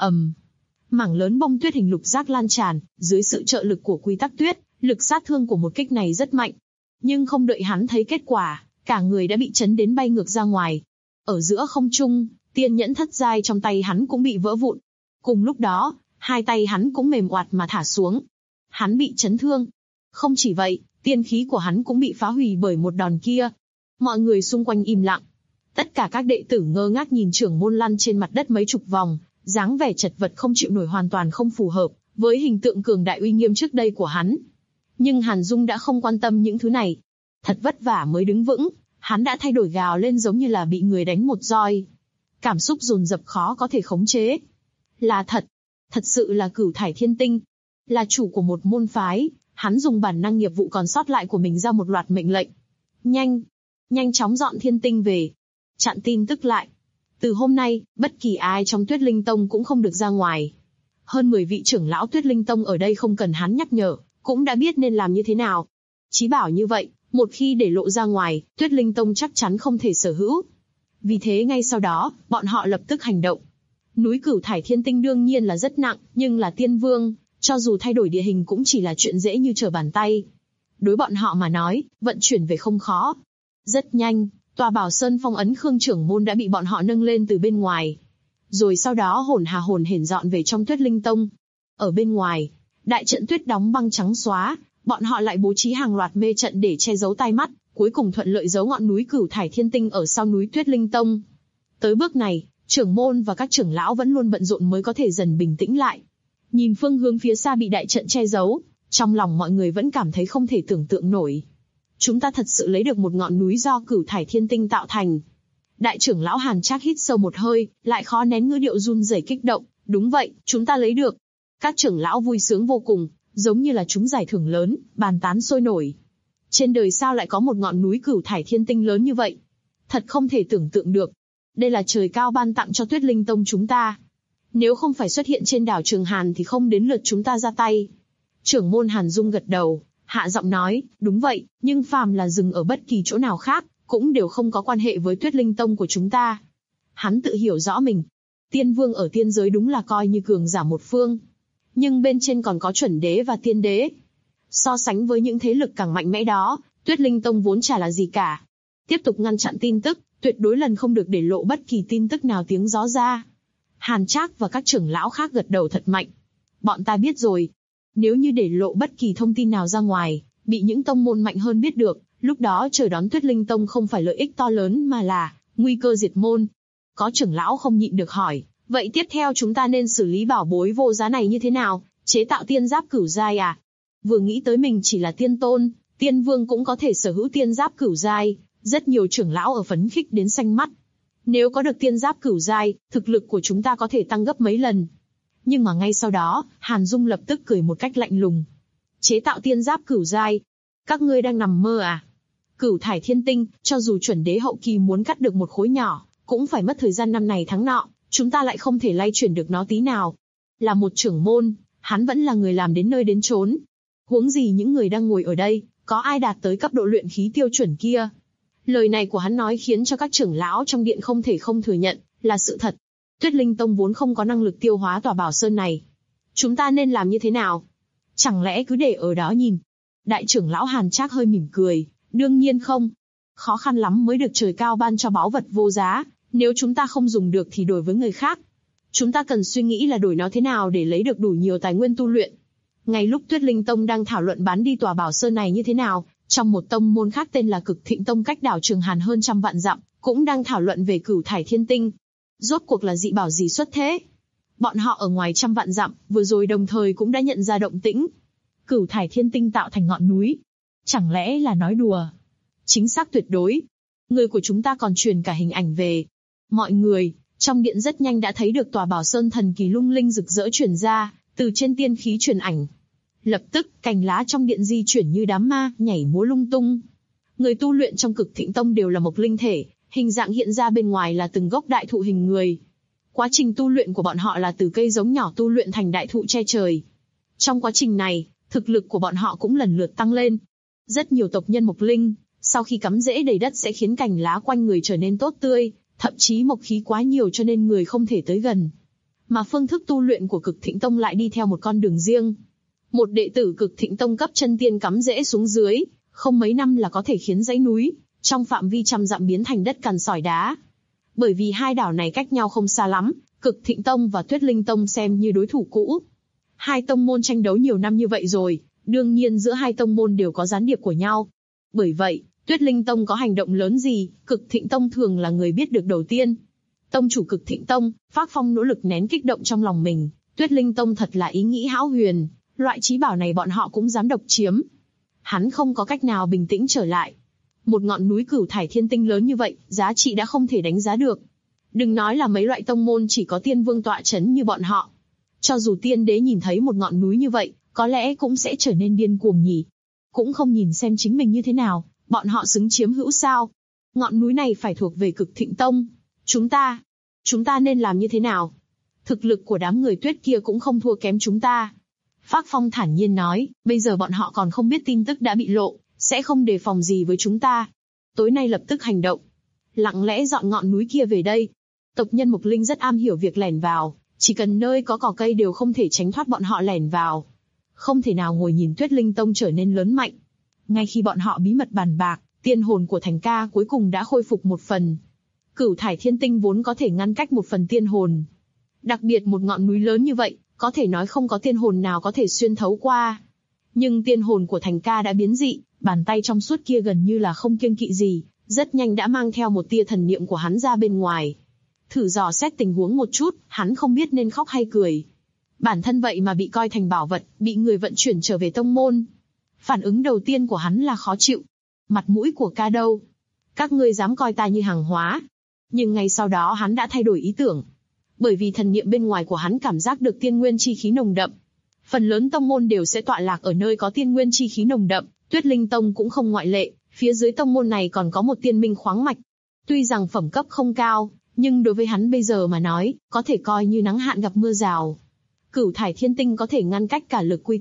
B: Mảng lớn bông tuyết hình lục giác lan tràn, dưới sự trợ lực của quy tắc tuyết, lực sát thương của một kích này rất mạnh. Nhưng không đợi hắn thấy kết quả, cả người đã bị chấn đến bay ngược ra ngoài. Ở giữa không trung, tiên nhẫn thất giai trong tay hắn cũng bị vỡ vụn. Cùng lúc đó, hai tay hắn cũng mềm oạt mà thả xuống. Hắn bị chấn thương. Không chỉ vậy, tiên khí của hắn cũng bị phá hủy bởi một đòn kia. Mọi người xung quanh im lặng. Tất cả các đệ tử ngơ ngác nhìn trưởng môn lăn trên mặt đất mấy chục vòng, dáng vẻ chật vật không chịu nổi hoàn toàn không phù hợp với hình tượng cường đại uy nghiêm trước đây của hắn. Nhưng Hàn Dung đã không quan tâm những thứ này. Thật vất vả mới đứng vững, hắn đã thay đổi gào lên giống như là bị người đánh một roi. Cảm xúc dồn dập khó có thể khống chế. Là thật sự là Cửu Thải Thiên Tinh. Là chủ của một môn phái, hắn dùng bản năng nghiệp vụ còn sót lại của mình ra một loạt mệnh lệnh. Nhanh chóng dọn thiên tinh về. Chặn tin tức lại. Từ hôm nay, bất kỳ ai trong Tuyết Linh Tông cũng không được ra ngoài. Hơn 10 vị trưởng lão Tuyết Linh Tông ở đây không cần hắn nhắc nhở, cũng đã biết nên làm như thế nào. Chí bảo như vậy, một khi để lộ ra ngoài, Tuyết Linh Tông chắc chắn không thể sở hữu. Vì thế ngay sau đó, bọn họ lập tức hành động. Núi Cửu Thải Thiên Tinh đương nhiên là rất nặng, nhưng là tiên vương, cho dù thay đổi địa hình cũng chỉ là chuyện dễ như trở bàn tay. Đối bọn họ mà nói, vận chuyển về không khó. Rất nhanh, tòa Bảo Sơn phong ấn Khương trưởng môn đã bị bọn họ nâng lên từ bên ngoài. Rồi sau đó hồn hển dọn về trong Tuyết Linh Tông. Ở bên ngoài, đại trận tuyết đóng băng trắng xóa, bọn họ lại bố trí hàng loạt mê trận để che giấu tai mắt, cuối cùng thuận lợi giấu ngọn núi Cửu Thải Thiên Tinh ở sau núi Tuyết Linh Tông. Tới bước này, trưởng môn và các trưởng lão vẫn luôn bận rộn mới có thể dần bình tĩnh lại. Nhìn phương hướng phía xa bị đại trận che giấu, trong lòng mọi người vẫn cảm thấy không thể tưởng tượng nổi. Chúng ta thật sự lấy được một ngọn núi do Cửu Thải Thiên Tinh tạo thành. Đại trưởng lão Hàn Trác hít sâu một hơi, lại khó nén ngữ điệu run rẩy kích động. Đúng vậy, chúng ta lấy được. Các trưởng lão vui sướng vô cùng, giống như là trúng giải thưởng lớn, bàn tán sôi nổi. Trên đời sao lại có một ngọn núi Cửu Thải Thiên Tinh lớn như vậy? Thật không thể tưởng tượng được. Đây là trời cao ban tặng cho Tuyết Linh Tông chúng ta. Nếu không phải xuất hiện trên đảo Trường Hàn thì không đến lượt chúng ta ra tay. Trưởng môn Hàn Dung gật đầu, hạ giọng nói, đúng vậy, nhưng phàm là dừng ở bất kỳ chỗ nào khác, cũng đều không có quan hệ với Tuyết Linh Tông của chúng ta. Hắn tự hiểu rõ mình. Tiên vương ở tiên giới đúng là coi như cường giả một phương. Nhưng bên trên còn có chuẩn đế và tiên đế. So sánh với những thế lực càng mạnh mẽ đó, Tuyết Linh Tông vốn chả là gì cả. Tiếp tục ngăn chặn tin tức, tuyệt đối lần không được để lộ bất kỳ tin tức nào tiếng gió ra. Hàn Trác và các trưởng lão khác gật đầu thật mạnh. Bọn ta biết rồi. Nếu như để lộ bất kỳ thông tin nào ra ngoài, bị những tông môn mạnh hơn biết được, lúc đó chờ đón Tuyết Linh Tông không phải lợi ích to lớn mà là nguy cơ diệt môn. Có trưởng lão không nhịn được hỏi, vậy tiếp theo chúng ta nên xử lý bảo bối vô giá này như thế nào? Chế tạo tiên giáp cửu giai à? Vừa nghĩ tới mình chỉ là tiên tôn, tiên vương cũng có thể sở hữu tiên giáp cửu giai, rất nhiều trưởng lão ở phấn khích đến xanh mắt. Nếu có được tiên giáp cửu giai, thực lực của chúng ta có thể tăng gấp mấy lần. Nhưng mà ngay sau đó, Hàn Dung lập tức cười một cách lạnh lùng. Chế tạo tiên giáp cửu giai? Các ngươi đang nằm mơ à? Cửu thải thiên tinh, cho dù chuẩn đế hậu kỳ muốn cắt được một khối nhỏ, cũng phải mất thời gian năm này tháng nọ, chúng ta lại không thể lay chuyển được nó tí nào. Là một trưởng môn, hắn vẫn là người làm đến nơi đến chốn. Huống gì những người đang ngồi ở đây, có ai đạt tới cấp độ luyện khí tiêu chuẩn kia? Lời này của hắn nói khiến cho các trưởng lão trong điện không thể không thừa nhận, là sự thật. Tuyết Linh Tông vốn không có năng lực tiêu hóa tòa bảo sơn này. Chúng ta nên làm như thế nào? Chẳng lẽ cứ để ở đó nhìn? Đại trưởng lão Hàn Trác hơi mỉm cười, đương nhiên không. Khó khăn lắm mới được trời cao ban cho báu vật vô giá, nếu chúng ta không dùng được thì đổi với người khác. Chúng ta cần suy nghĩ là đổi nó thế nào để lấy được đủ nhiều tài nguyên tu luyện. Ngay lúc Tuyết Linh Tông đang thảo luận bán đi tòa bảo sơn này như thế nào, trong một tông môn khác tên là Cực Thịnh Tông cách đảo Trường Hàn hơn 100 vạn dặm, cũng đang thảo luận về cửu thải thiên tinh. Rốt cuộc là dị bảo gì xuất thế? Bọn họ ở ngoài 100 vạn dặm, vừa rồi đồng thời cũng đã nhận ra động tĩnh. Cửu thải thiên tinh tạo thành ngọn núi. Chẳng lẽ là nói đùa? Chính xác tuyệt đối. Người của chúng ta còn truyền cả hình ảnh về. Mọi người, trong điện rất nhanh đã thấy được tòa bảo sơn thần kỳ lung linh rực rỡ truyền ra, từ trên tiên khí truyền ảnh. Lập tức, cành lá trong điện di chuyển như đám ma, nhảy múa lung tung. Người tu luyện trong Cực Thịnh Tông đều là mộc linh thể, hình dạng hiện ra bên ngoài là từng gốc đại thụ hình người. Quá trình tu luyện của bọn họ là từ cây giống nhỏ tu luyện thành đại thụ che trời. Trong quá trình này, thực lực của bọn họ cũng lần lượt tăng lên. Rất nhiều tộc nhân mộc linh, sau khi cắm rễ đầy đất sẽ khiến cành lá quanh người trở nên tốt tươi, thậm chí mộc khí quá nhiều cho nên người không thể tới gần. Mà phương thức tu luyện của Cực Thịnh Tông lại đi theo một con đường riêng. Một đệ tử Cực Thịnh Tông cấp chân tiên cắm rễ xuống dưới, không mấy năm là có thể khiến dãy núi trong phạm vi 100 dặm biến thành đất cằn sỏi đá. Bởi vì hai đảo này cách nhau không xa lắm, Cực Thịnh Tông và Tuyết Linh Tông xem như đối thủ cũ. Hai tông môn tranh đấu nhiều năm như vậy rồi, đương nhiên giữa hai tông môn đều có gián điệp của nhau. Bởi vậy, Tuyết Linh Tông có hành động lớn gì, Cực Thịnh Tông thường là người biết được đầu tiên. Tông chủ Cực Thịnh Tông, Phác Phong nỗ lực nén kích động trong lòng mình, Tuyết Linh Tông thật là ý nghĩ hão huyền, loại trí bảo này bọn họ cũng dám độc chiếm. Hắn không có cách nào bình tĩnh trở lại. Một ngọn núi cửu thải thiên tinh lớn như vậy, giá trị đã không thể đánh giá được. Đừng nói là mấy loại tông môn chỉ có tiên vương tọa chấn như bọn họ. Cho dù tiên đế nhìn thấy một ngọn núi như vậy, có lẽ cũng sẽ trở nên điên cuồng nhỉ. Cũng không nhìn xem chính mình như thế nào, bọn họ xứng chiếm hữu sao. Ngọn núi này phải thuộc về Cực Thịnh Tông. Chúng ta nên làm như thế nào? Thực lực của đám người tuyết kia cũng không thua kém chúng ta. Phác Phong thản nhiên nói, bây giờ bọn họ còn không biết tin tức đã bị lộ, sẽ không đề phòng gì với chúng ta. Tối nay lập tức hành động. Lặng lẽ dọn ngọn núi kia về đây. Tộc nhân Mộc Linh rất am hiểu việc lẻn vào, chỉ cần nơi có cỏ cây đều không thể tránh thoát bọn họ lẻn vào. Không thể nào ngồi nhìn Tuyết Linh Tông trở nên lớn mạnh. Ngay khi bọn họ bí mật bàn bạc, tiên hồn của Thành Ca cuối cùng đã khôi phục một phần. Cửu thải thiên tinh vốn có thể ngăn cách một phần tiên hồn. Đặc biệt một ngọn núi lớn như vậy, có thể nói không có tiên hồn nào có thể xuyên thấu qua. Nhưng tiên hồn của Thành Ca đã biến dị, bàn tay trong suốt kia gần như là không kiêng kỵ gì, rất nhanh đã mang theo một tia thần niệm của hắn ra bên ngoài. Thử dò xét tình huống một chút, hắn không biết nên khóc hay cười. Bản thân vậy mà bị coi thành bảo vật, bị người vận chuyển trở về tông môn. Phản ứng đầu tiên của hắn là khó chịu. Mặt mũi của ca đâu? Các ngươi dám coi ta như hàng hóa. Nhưng ngay sau đó hắn đã thay đổi ý tưởng. Bởi vì thần niệm bên ngoài của hắn cảm giác được tiên nguyên chi khí nồng đậm. Phần lớn tông môn đều sẽ tọa lạc ở nơi có tiên nguyên chi khí nồng đậm, Tuyết Linh Tông cũng không ngoại lệ, phía dưới tông môn này còn có một tiên minh khoáng mạch. Tuy rằng phẩm cấp không cao, nhưng đối với hắn bây giờ mà nói, có thể coi như nắng hạn gặp mưa rào. Cửu thải thiên tinh có thể ngăn cách cả lực quy tắc,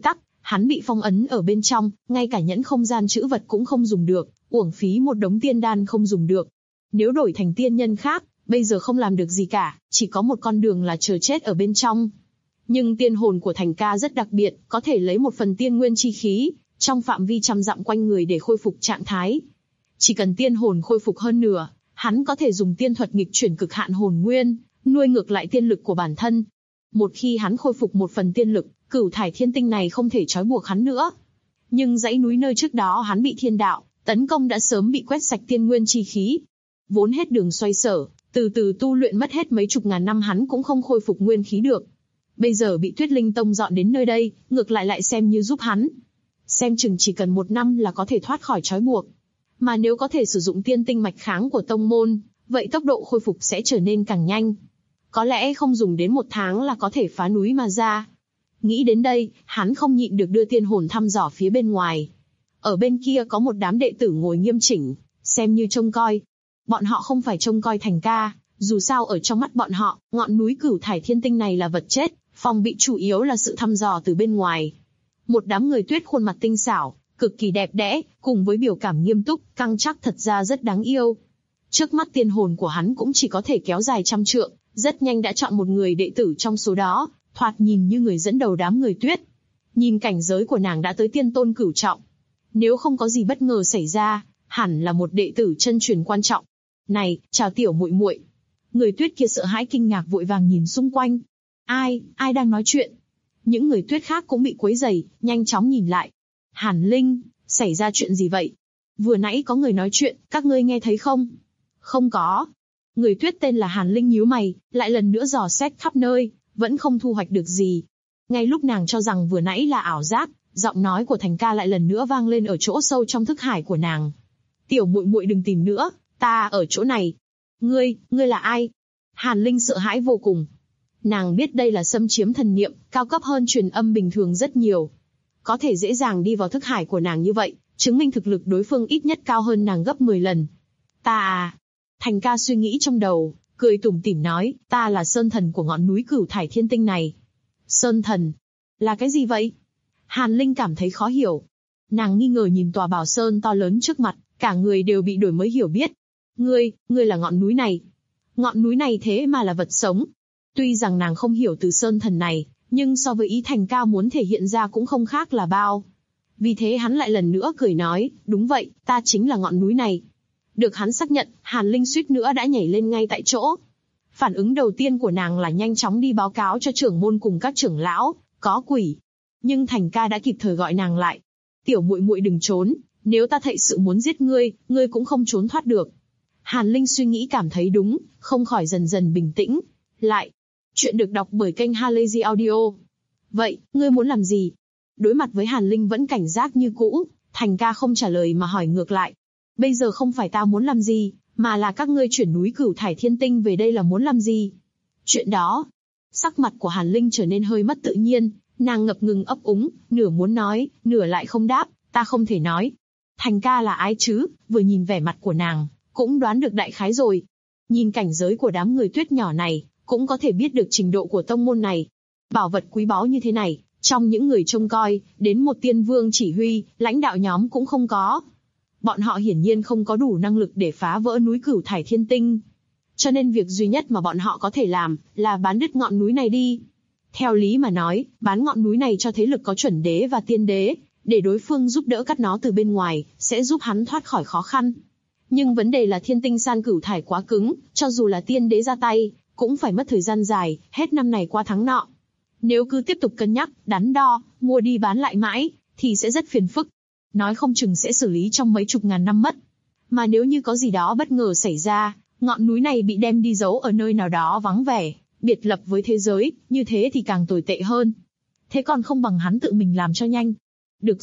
B: Hắn bị phong ấn ở bên trong, ngay cả nhẫn không gian trữ vật cũng không dùng được, uổng phí một đống tiên đan không dùng được. Nếu đổi thành tiên nhân khác, bây giờ không làm được gì cả, chỉ có một con đường là chờ chết ở bên trong. Nhưng tiên hồn của Thành Ca rất đặc biệt, có thể lấy một phần tiên nguyên chi khí, trong phạm vi trăm dặm quanh người để khôi phục trạng thái. Chỉ cần tiên hồn khôi phục hơn nửa, hắn có thể dùng tiên thuật nghịch chuyển cực hạn hồn nguyên, nuôi ngược lại tiên lực của bản thân. Một khi hắn khôi phục một phần tiên lực, cửu thải thiên tinh này không thể trói buộc hắn nữa. Nhưng dãy núi nơi trước đó hắn bị thiên đạo tấn công đã sớm bị quét sạch tiên nguyên chi khí. Vốn hết đường xoay sở, từ từ tu luyện mất hết mấy chục ngàn năm hắn cũng không khôi phục nguyên khí được. Bây giờ bị Tuyết Linh Tông dọn đến nơi đây, ngược lại xem như giúp hắn. Xem chừng chỉ cần 1 năm là có thể thoát khỏi trói buộc. Mà nếu có thể sử dụng tiên tinh mạch kháng của tông môn, vậy tốc độ khôi phục sẽ trở nên càng nhanh. Có lẽ không dùng đến 1 tháng là có thể phá núi mà ra. Nghĩ đến đây, hắn không nhịn được đưa tiên hồn thăm dò phía bên ngoài. Ở bên kia có một đám đệ tử ngồi nghiêm chỉnh, xem như trông coi. Bọn họ không phải trông coi Thành Ca, dù sao ở trong mắt bọn họ, ngọn núi Cửu Thải Thiên Tinh này là vật chết, phòng bị chủ yếu là sự thăm dò từ bên ngoài. Một đám người tuyết khuôn mặt tinh xảo, cực kỳ đẹp đẽ, cùng với biểu cảm nghiêm túc, căng chắc thật ra rất đáng yêu. Trước mắt tiên hồn của hắn cũng chỉ có thể kéo dài 100 trượng, rất nhanh đã chọn một người đệ tử trong số đó, thoạt nhìn như người dẫn đầu đám người tuyết. Nhìn cảnh giới của nàng đã tới tiên tôn cửu trọng. Nếu không có gì bất ngờ xảy ra, hẳn là một đệ tử chân truyền quan trọng. Này, chào tiểu muội muội. Người tuyết kia sợ hãi kinh ngạc vội vàng nhìn xung quanh. Ai đang nói chuyện? Những người tuyết khác cũng bị quấy rầy, nhanh chóng nhìn lại. Hàn Linh, xảy ra chuyện gì vậy? Vừa nãy có người nói chuyện, các ngươi nghe thấy không? Không có. Người tuyết tên là Hàn Linh nhíu mày, lại lần nữa dò xét khắp nơi, vẫn không thu hoạch được gì. Ngay lúc nàng cho rằng vừa nãy là ảo giác, giọng nói của Thành Ca lại lần nữa vang lên ở chỗ sâu trong thức hải của nàng. Tiểu muội muội đừng tìm nữa, ta ở chỗ này. Ngươi là ai? Hàn Linh sợ hãi vô cùng. Nàng biết đây là xâm chiếm thần niệm, cao cấp hơn truyền âm bình thường rất nhiều. Có thể dễ dàng đi vào thức hải của nàng như vậy, chứng minh thực lực đối phương ít nhất cao hơn nàng gấp 10 lần. Ta à? Thành Ca suy nghĩ trong đầu, cười tủm tỉm nói, ta là Sơn Thần của ngọn núi Cửu Thải Thiên Tinh này. Sơn Thần? Là cái gì vậy? Hàn Linh cảm thấy khó hiểu. Nàng nghi ngờ nhìn tòa bảo sơn to lớn trước mặt, cả người đều bị đổi mới hiểu biết. Ngươi là ngọn núi này. Ngọn núi này thế mà là vật sống. Tuy rằng nàng không hiểu từ Sơn Thần này, nhưng so với ý Thành Ca muốn thể hiện ra cũng không khác là bao. Vì thế hắn lại lần nữa cười nói, đúng vậy, ta chính là ngọn núi này. Được hắn xác nhận, Hàn Linh suýt nữa đã nhảy lên ngay tại chỗ. Phản ứng đầu tiên của nàng là nhanh chóng đi báo cáo cho trưởng môn cùng các trưởng lão, có quỷ. Nhưng Thành Ca đã kịp thời gọi nàng lại. Tiểu muội muội đừng trốn, nếu ta thật sự muốn giết ngươi, ngươi cũng không trốn thoát được. Hàn Linh suy nghĩ cảm thấy đúng, không khỏi dần dần bình tĩnh. Lại, chuyện được đọc bởi kênh Halazy Audio. Vậy, ngươi muốn làm gì? Đối mặt với Hàn Linh vẫn cảnh giác như cũ, Thành Ca không trả lời mà hỏi ngược lại. Bây giờ không phải ta muốn làm gì, mà là các ngươi chuyển núi Cửu Thải Thiên Tinh về đây là muốn làm gì? Chuyện đó. Sắc mặt của Hàn Linh trở nên hơi mất tự nhiên, nàng ngập ngừng ấp úng, nửa muốn nói, nửa lại không đáp, ta không thể nói. Thành Ca là ai chứ? Vừa nhìn vẻ mặt của nàng, cũng đoán được đại khái rồi. Nhìn cảnh giới của đám người tuyết nhỏ này, cũng có thể biết được trình độ của tông môn này. Bảo vật quý báu như thế này, trong những người trông coi, đến một tiên vương chỉ huy, lãnh đạo nhóm cũng không có. Bọn họ hiển nhiên không có đủ năng lực để phá vỡ núi Cửu Thải Thiên Tinh. Cho nên việc duy nhất mà bọn họ có thể làm, là bán đứt ngọn núi này đi. Theo lý mà nói, bán ngọn núi này cho thế lực có chuẩn đế và tiên đế, để đối phương giúp đỡ cắt nó từ bên ngoài, sẽ giúp hắn thoát khỏi khó khăn. Nhưng vấn đề là Thiên Tinh San Cửu Thải quá cứng, cho dù là tiên đế ra tay, cũng phải mất thời gian dài, hết năm này qua tháng nọ. Nếu cứ tiếp tục cân nhắc, đắn đo, mua đi bán lại mãi, thì sẽ rất phiền phức. Nói không chừng sẽ xử lý trong mấy chục ngàn năm mất. Mà nếu như có gì đó bất ngờ xảy ra, ngọn núi này bị đem đi giấu ở nơi nào đó vắng vẻ, biệt lập với thế giới, như thế thì càng tồi tệ hơn. Thế còn không bằng hắn tự mình làm cho nhanh. Được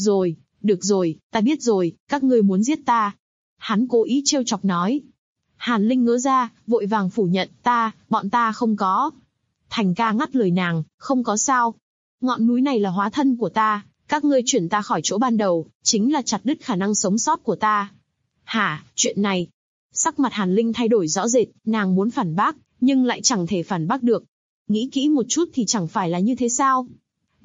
B: rồi, ta biết rồi, các ngươi muốn giết ta. Hắn cố ý trêu chọc nói. Hàn Linh ngớ ra, vội vàng phủ nhận, bọn ta không có. Thành Ca ngắt lời nàng, không có sao. Ngọn núi này là hóa thân của ta, các ngươi chuyển ta khỏi chỗ ban đầu, chính là chặt đứt khả năng sống sót của ta. Hả, chuyện này? Sắc mặt Hàn Linh thay đổi rõ rệt, nàng muốn phản bác, nhưng lại chẳng thể phản bác được. Nghĩ kỹ một chút thì chẳng phải là như thế sao?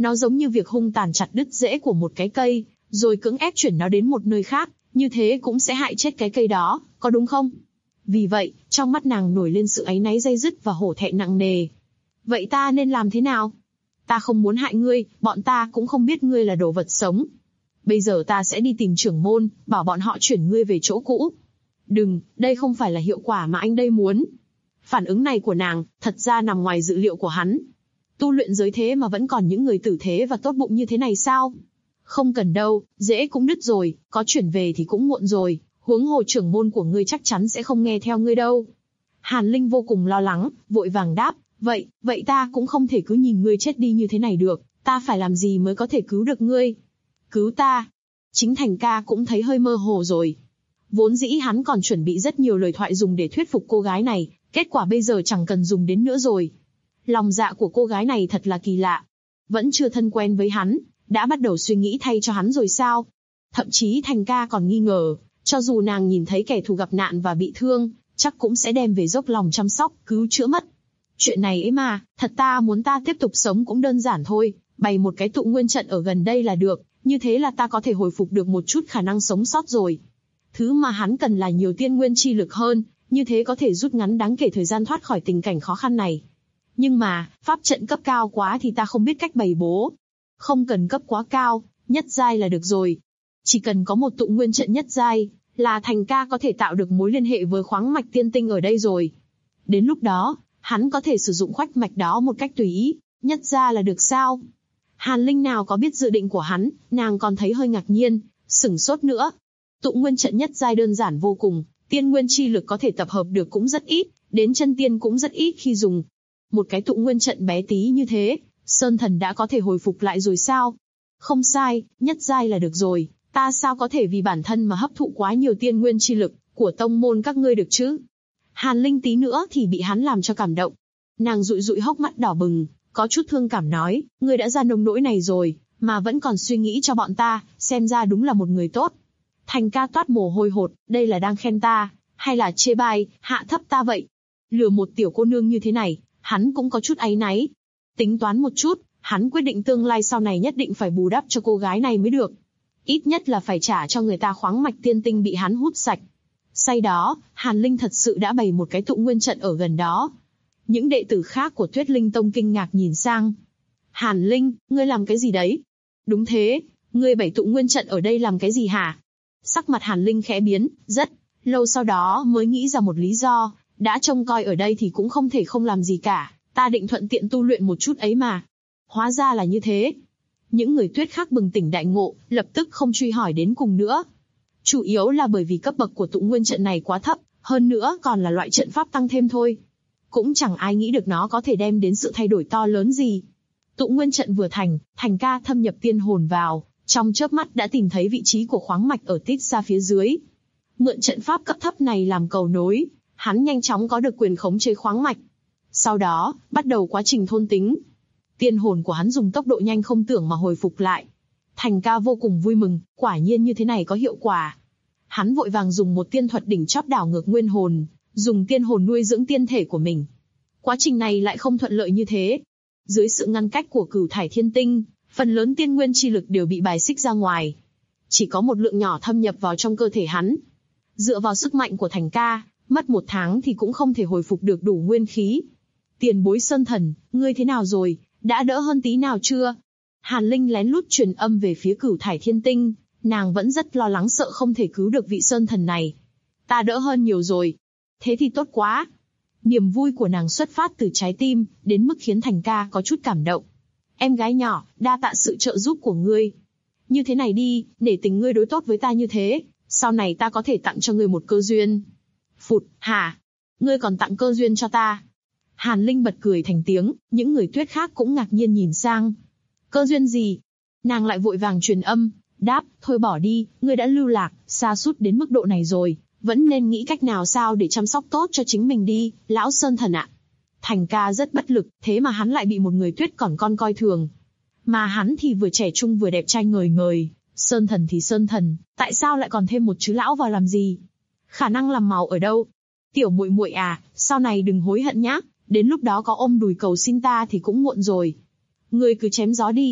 B: Nó giống như việc hung tàn chặt đứt rễ của một cái cây, rồi cưỡng ép chuyển nó đến một nơi khác, như thế cũng sẽ hại chết cái cây đó, có đúng không? Vì vậy, trong mắt nàng nổi lên sự áy náy day dứt và hổ thẹn nặng nề. Vậy ta nên làm thế nào? Ta không muốn hại ngươi, bọn ta cũng không biết ngươi là đồ vật sống. Bây giờ ta sẽ đi tìm trưởng môn, bảo bọn họ chuyển ngươi về chỗ cũ. Đừng, đây không phải là hiệu quả mà anh đây muốn. Phản ứng này của nàng, thật ra nằm ngoài dự liệu của hắn. Tu luyện giới thế mà vẫn còn những người tử thế và tốt bụng như thế này sao? Không cần đâu, dễ cũng đứt rồi, có chuyển về thì cũng muộn rồi, huống hồ trưởng môn của ngươi chắc chắn sẽ không nghe theo ngươi đâu. Hàn Linh vô cùng lo lắng, vội vàng đáp, vậy ta cũng không thể cứ nhìn ngươi chết đi như thế này được, ta phải làm gì mới có thể cứu được ngươi? Cứu ta? Chính Thành ca cũng thấy hơi mơ hồ rồi. Vốn dĩ hắn còn chuẩn bị rất nhiều lời thoại dùng để thuyết phục cô gái này, kết quả bây giờ chẳng cần dùng đến nữa rồi. Lòng dạ của cô gái này thật là kỳ lạ. Vẫn chưa thân quen với hắn, đã bắt đầu suy nghĩ thay cho hắn rồi sao? Thậm chí Thành ca còn nghi ngờ, cho dù nàng nhìn thấy kẻ thù gặp nạn và bị thương, chắc cũng sẽ đem về dốc lòng chăm sóc, cứu chữa mất. Chuyện này ấy mà, thật ta muốn ta tiếp tục sống cũng đơn giản thôi, bày một cái tụ nguyên trận ở gần đây là được, như thế là ta có thể hồi phục được một chút khả năng sống sót rồi. Thứ mà hắn cần là nhiều tiên nguyên chi lực hơn, như thế có thể rút ngắn đáng kể thời gian thoát khỏi tình cảnh khó khăn này. Nhưng mà, pháp trận cấp cao quá thì ta không biết cách bày bố. Không cần cấp quá cao, nhất giai là được rồi. Chỉ cần có một tụ nguyên trận nhất giai, là Thành ca có thể tạo được mối liên hệ với khoáng mạch tiên tinh ở đây rồi. Đến lúc đó, hắn có thể sử dụng khoách mạch đó một cách tùy ý, nhất ra là được sao? Hàn Linh nào có biết dự định của hắn, nàng còn thấy hơi ngạc nhiên, sửng sốt nữa. Tụ nguyên trận nhất giai đơn giản vô cùng, tiên nguyên chi lực có thể tập hợp được cũng rất ít, đến chân tiên cũng rất ít khi dùng. Một cái tụ nguyên trận bé tí như thế, Sơn Thần đã có thể hồi phục lại rồi sao? Không sai, nhất giai là được rồi, ta sao có thể vì bản thân mà hấp thụ quá nhiều tiên nguyên chi lực của tông môn các ngươi được chứ? Hàn Linh tí nữa thì bị hắn làm cho cảm động. Nàng dụi dụi hốc mắt đỏ bừng, có chút thương cảm nói, ngươi đã ra nông nỗi này rồi, mà vẫn còn suy nghĩ cho bọn ta, xem ra đúng là một người tốt. Thành ca toát mồ hôi hột, đây là đang khen ta, hay là chê bai, hạ thấp ta vậy? Lừa một tiểu cô nương như thế này, hắn cũng có chút áy náy. Tính toán một chút, hắn quyết định tương lai sau này nhất định phải bù đắp cho cô gái này mới được. Ít nhất là phải trả cho người ta khoáng mạch tiên tinh bị hắn hút sạch. Say đó, Hàn Linh thật sự đã bày một cái tụ nguyên trận ở gần đó. Những đệ tử khác của Tuyết Linh Tông kinh ngạc nhìn sang. Hàn Linh, ngươi làm cái gì đấy? Đúng thế, ngươi bày tụ nguyên trận ở đây làm cái gì hả? Sắc mặt Hàn Linh khẽ biến, rất lâu sau đó mới nghĩ ra một lý do, đã trông coi ở đây thì cũng không thể không làm gì cả, ta định thuận tiện tu luyện một chút ấy mà. Hóa ra là như thế. Những người Tuyết khác bừng tỉnh đại ngộ, lập tức không truy hỏi đến cùng nữa. Chủ yếu là bởi vì cấp bậc của tụ nguyên trận này quá thấp, hơn nữa còn là loại trận pháp tăng thêm thôi. Cũng chẳng ai nghĩ được nó có thể đem đến sự thay đổi to lớn gì. Tụ nguyên trận vừa thành, Thành ca thâm nhập tiên hồn vào, trong chớp mắt đã tìm thấy vị trí của khoáng mạch ở tít xa phía dưới. Mượn trận pháp cấp thấp này làm cầu nối, hắn nhanh chóng có được quyền khống chế khoáng mạch. Sau đó, bắt đầu quá trình thôn tính. Tiên hồn của hắn dùng tốc độ nhanh không tưởng mà hồi phục lại. Thành ca vô cùng vui mừng, quả nhiên như thế này có hiệu quả. Hắn vội vàng dùng một tiên thuật đỉnh chóp đảo ngược nguyên hồn, dùng tiên hồn nuôi dưỡng tiên thể của mình. Quá trình này lại không thuận lợi như thế. Dưới sự ngăn cách của Cửu Thải Thiên Tinh, phần lớn tiên nguyên chi lực đều bị bài xích ra ngoài. Chỉ có một lượng nhỏ thâm nhập vào trong cơ thể hắn. Dựa vào sức mạnh của Thành ca, mất 1 tháng thì cũng không thể hồi phục được đủ nguyên khí. Tiền bối Sơn Thần, ngươi thế nào rồi, đã đỡ hơn tí nào chưa? Hàn Linh lén lút truyền âm về phía Cửu Thải Thiên Tinh, nàng vẫn rất lo lắng sợ không thể cứu được vị Sơn Thần này. Ta đỡ hơn nhiều rồi. Thế thì tốt quá. Niềm vui của nàng xuất phát từ trái tim, đến mức khiến Thành ca có chút cảm động. Em gái nhỏ, đa tạ sự trợ giúp của ngươi. Như thế này đi, nể tình ngươi đối tốt với ta như thế, sau này ta có thể tặng cho ngươi một cơ duyên. Phụt, hả? Ngươi còn tặng cơ duyên cho ta? Hàn Linh bật cười thành tiếng, những người Tuyết khác cũng ngạc nhiên nhìn sang. Cơ duyên gì? Nàng lại vội vàng truyền âm, đáp, thôi bỏ đi, ngươi đã lưu lạc, sa sút đến mức độ này rồi, vẫn nên nghĩ cách nào sao để chăm sóc tốt cho chính mình đi, lão Sơn Thần ạ. Thành ca rất bất lực, thế mà hắn lại bị một người Tuyết còn con coi thường. Mà hắn thì vừa trẻ trung vừa đẹp trai ngời ngời, Sơn Thần thì Sơn Thần, tại sao lại còn thêm một chữ lão vào làm gì? Khả năng làm màu ở đâu? Tiểu muội muội à, sau này đừng hối hận nhá, đến lúc đó có ôm đùi cầu xin ta thì cũng muộn rồi. Ngươi cứ chém gió đi,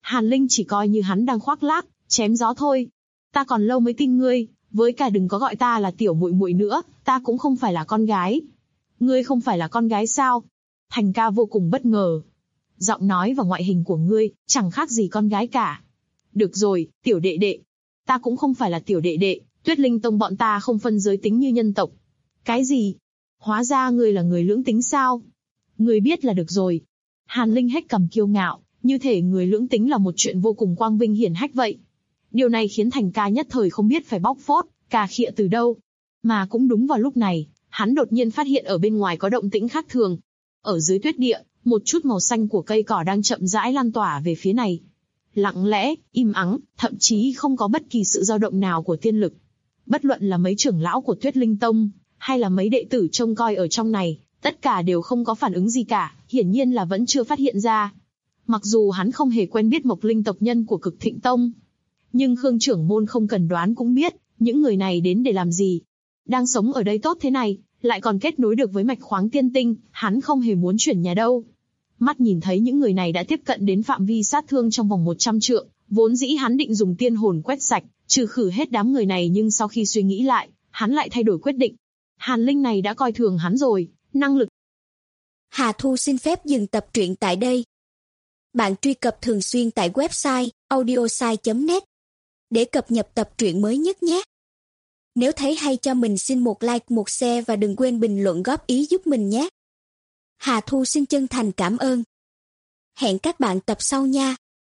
B: Hàn Linh chỉ coi như hắn đang khoác lác, chém gió thôi. Ta còn lâu mới tin ngươi, với cả đừng có gọi ta là tiểu muội muội nữa, ta cũng không phải là con gái. Ngươi không phải là con gái sao? Thành ca vô cùng bất ngờ. Giọng nói và ngoại hình của ngươi, chẳng khác gì con gái cả. Được rồi, tiểu đệ đệ. Ta cũng không phải là tiểu đệ đệ, Tuyết Linh Tông bọn ta không phân giới tính như nhân tộc. Cái gì? Hóa ra ngươi là người lưỡng tính sao? Ngươi biết là được rồi. Hàn Linh hét cầm kiêu ngạo, như thể người lưỡng tính là một chuyện vô cùng quang vinh hiển hách vậy. Điều này khiến Thành ca nhất thời không biết phải bóc phốt, cà khịa từ đâu. Mà cũng đúng vào lúc này, hắn đột nhiên phát hiện ở bên ngoài có động tĩnh khác thường. Ở dưới tuyết địa, một chút màu xanh của cây cỏ đang chậm rãi lan tỏa về phía này. Lặng lẽ, im ắng, thậm chí không có bất kỳ sự dao động nào của tiên lực. Bất luận là mấy trưởng lão của Tuyết Linh Tông, hay là mấy đệ tử trông coi ở trong này, tất cả đều không có phản ứng gì cả, hiển nhiên là vẫn chưa phát hiện ra. Mặc dù hắn không hề quen biết Mộc Linh tộc nhân của Cực Thịnh Tông, nhưng Khương trưởng môn không cần đoán cũng biết, những người này đến để làm gì. Đang sống ở đây tốt thế này, lại còn kết nối được với mạch khoáng tiên tinh, hắn không hề muốn chuyển nhà đâu. Mắt nhìn thấy những người này đã tiếp cận đến phạm vi sát thương trong vòng 100 trượng, vốn dĩ hắn định dùng tiên hồn quét sạch, trừ khử hết đám người này, nhưng sau khi suy nghĩ lại, hắn lại thay đổi quyết định. Hàn Linh này đã coi thường hắn rồi, năng lực.
C: Hà Thu xin phép dừng tập truyện tại đây. Bạn truy cập thường xuyên tại website audiosai.net để cập nhật tập truyện mới nhất nhé. Nếu thấy hay cho mình xin một like, một share và đừng quên bình luận góp ý giúp mình nhé. Hà Thu xin chân thành cảm ơn. Hẹn các bạn tập sau nha.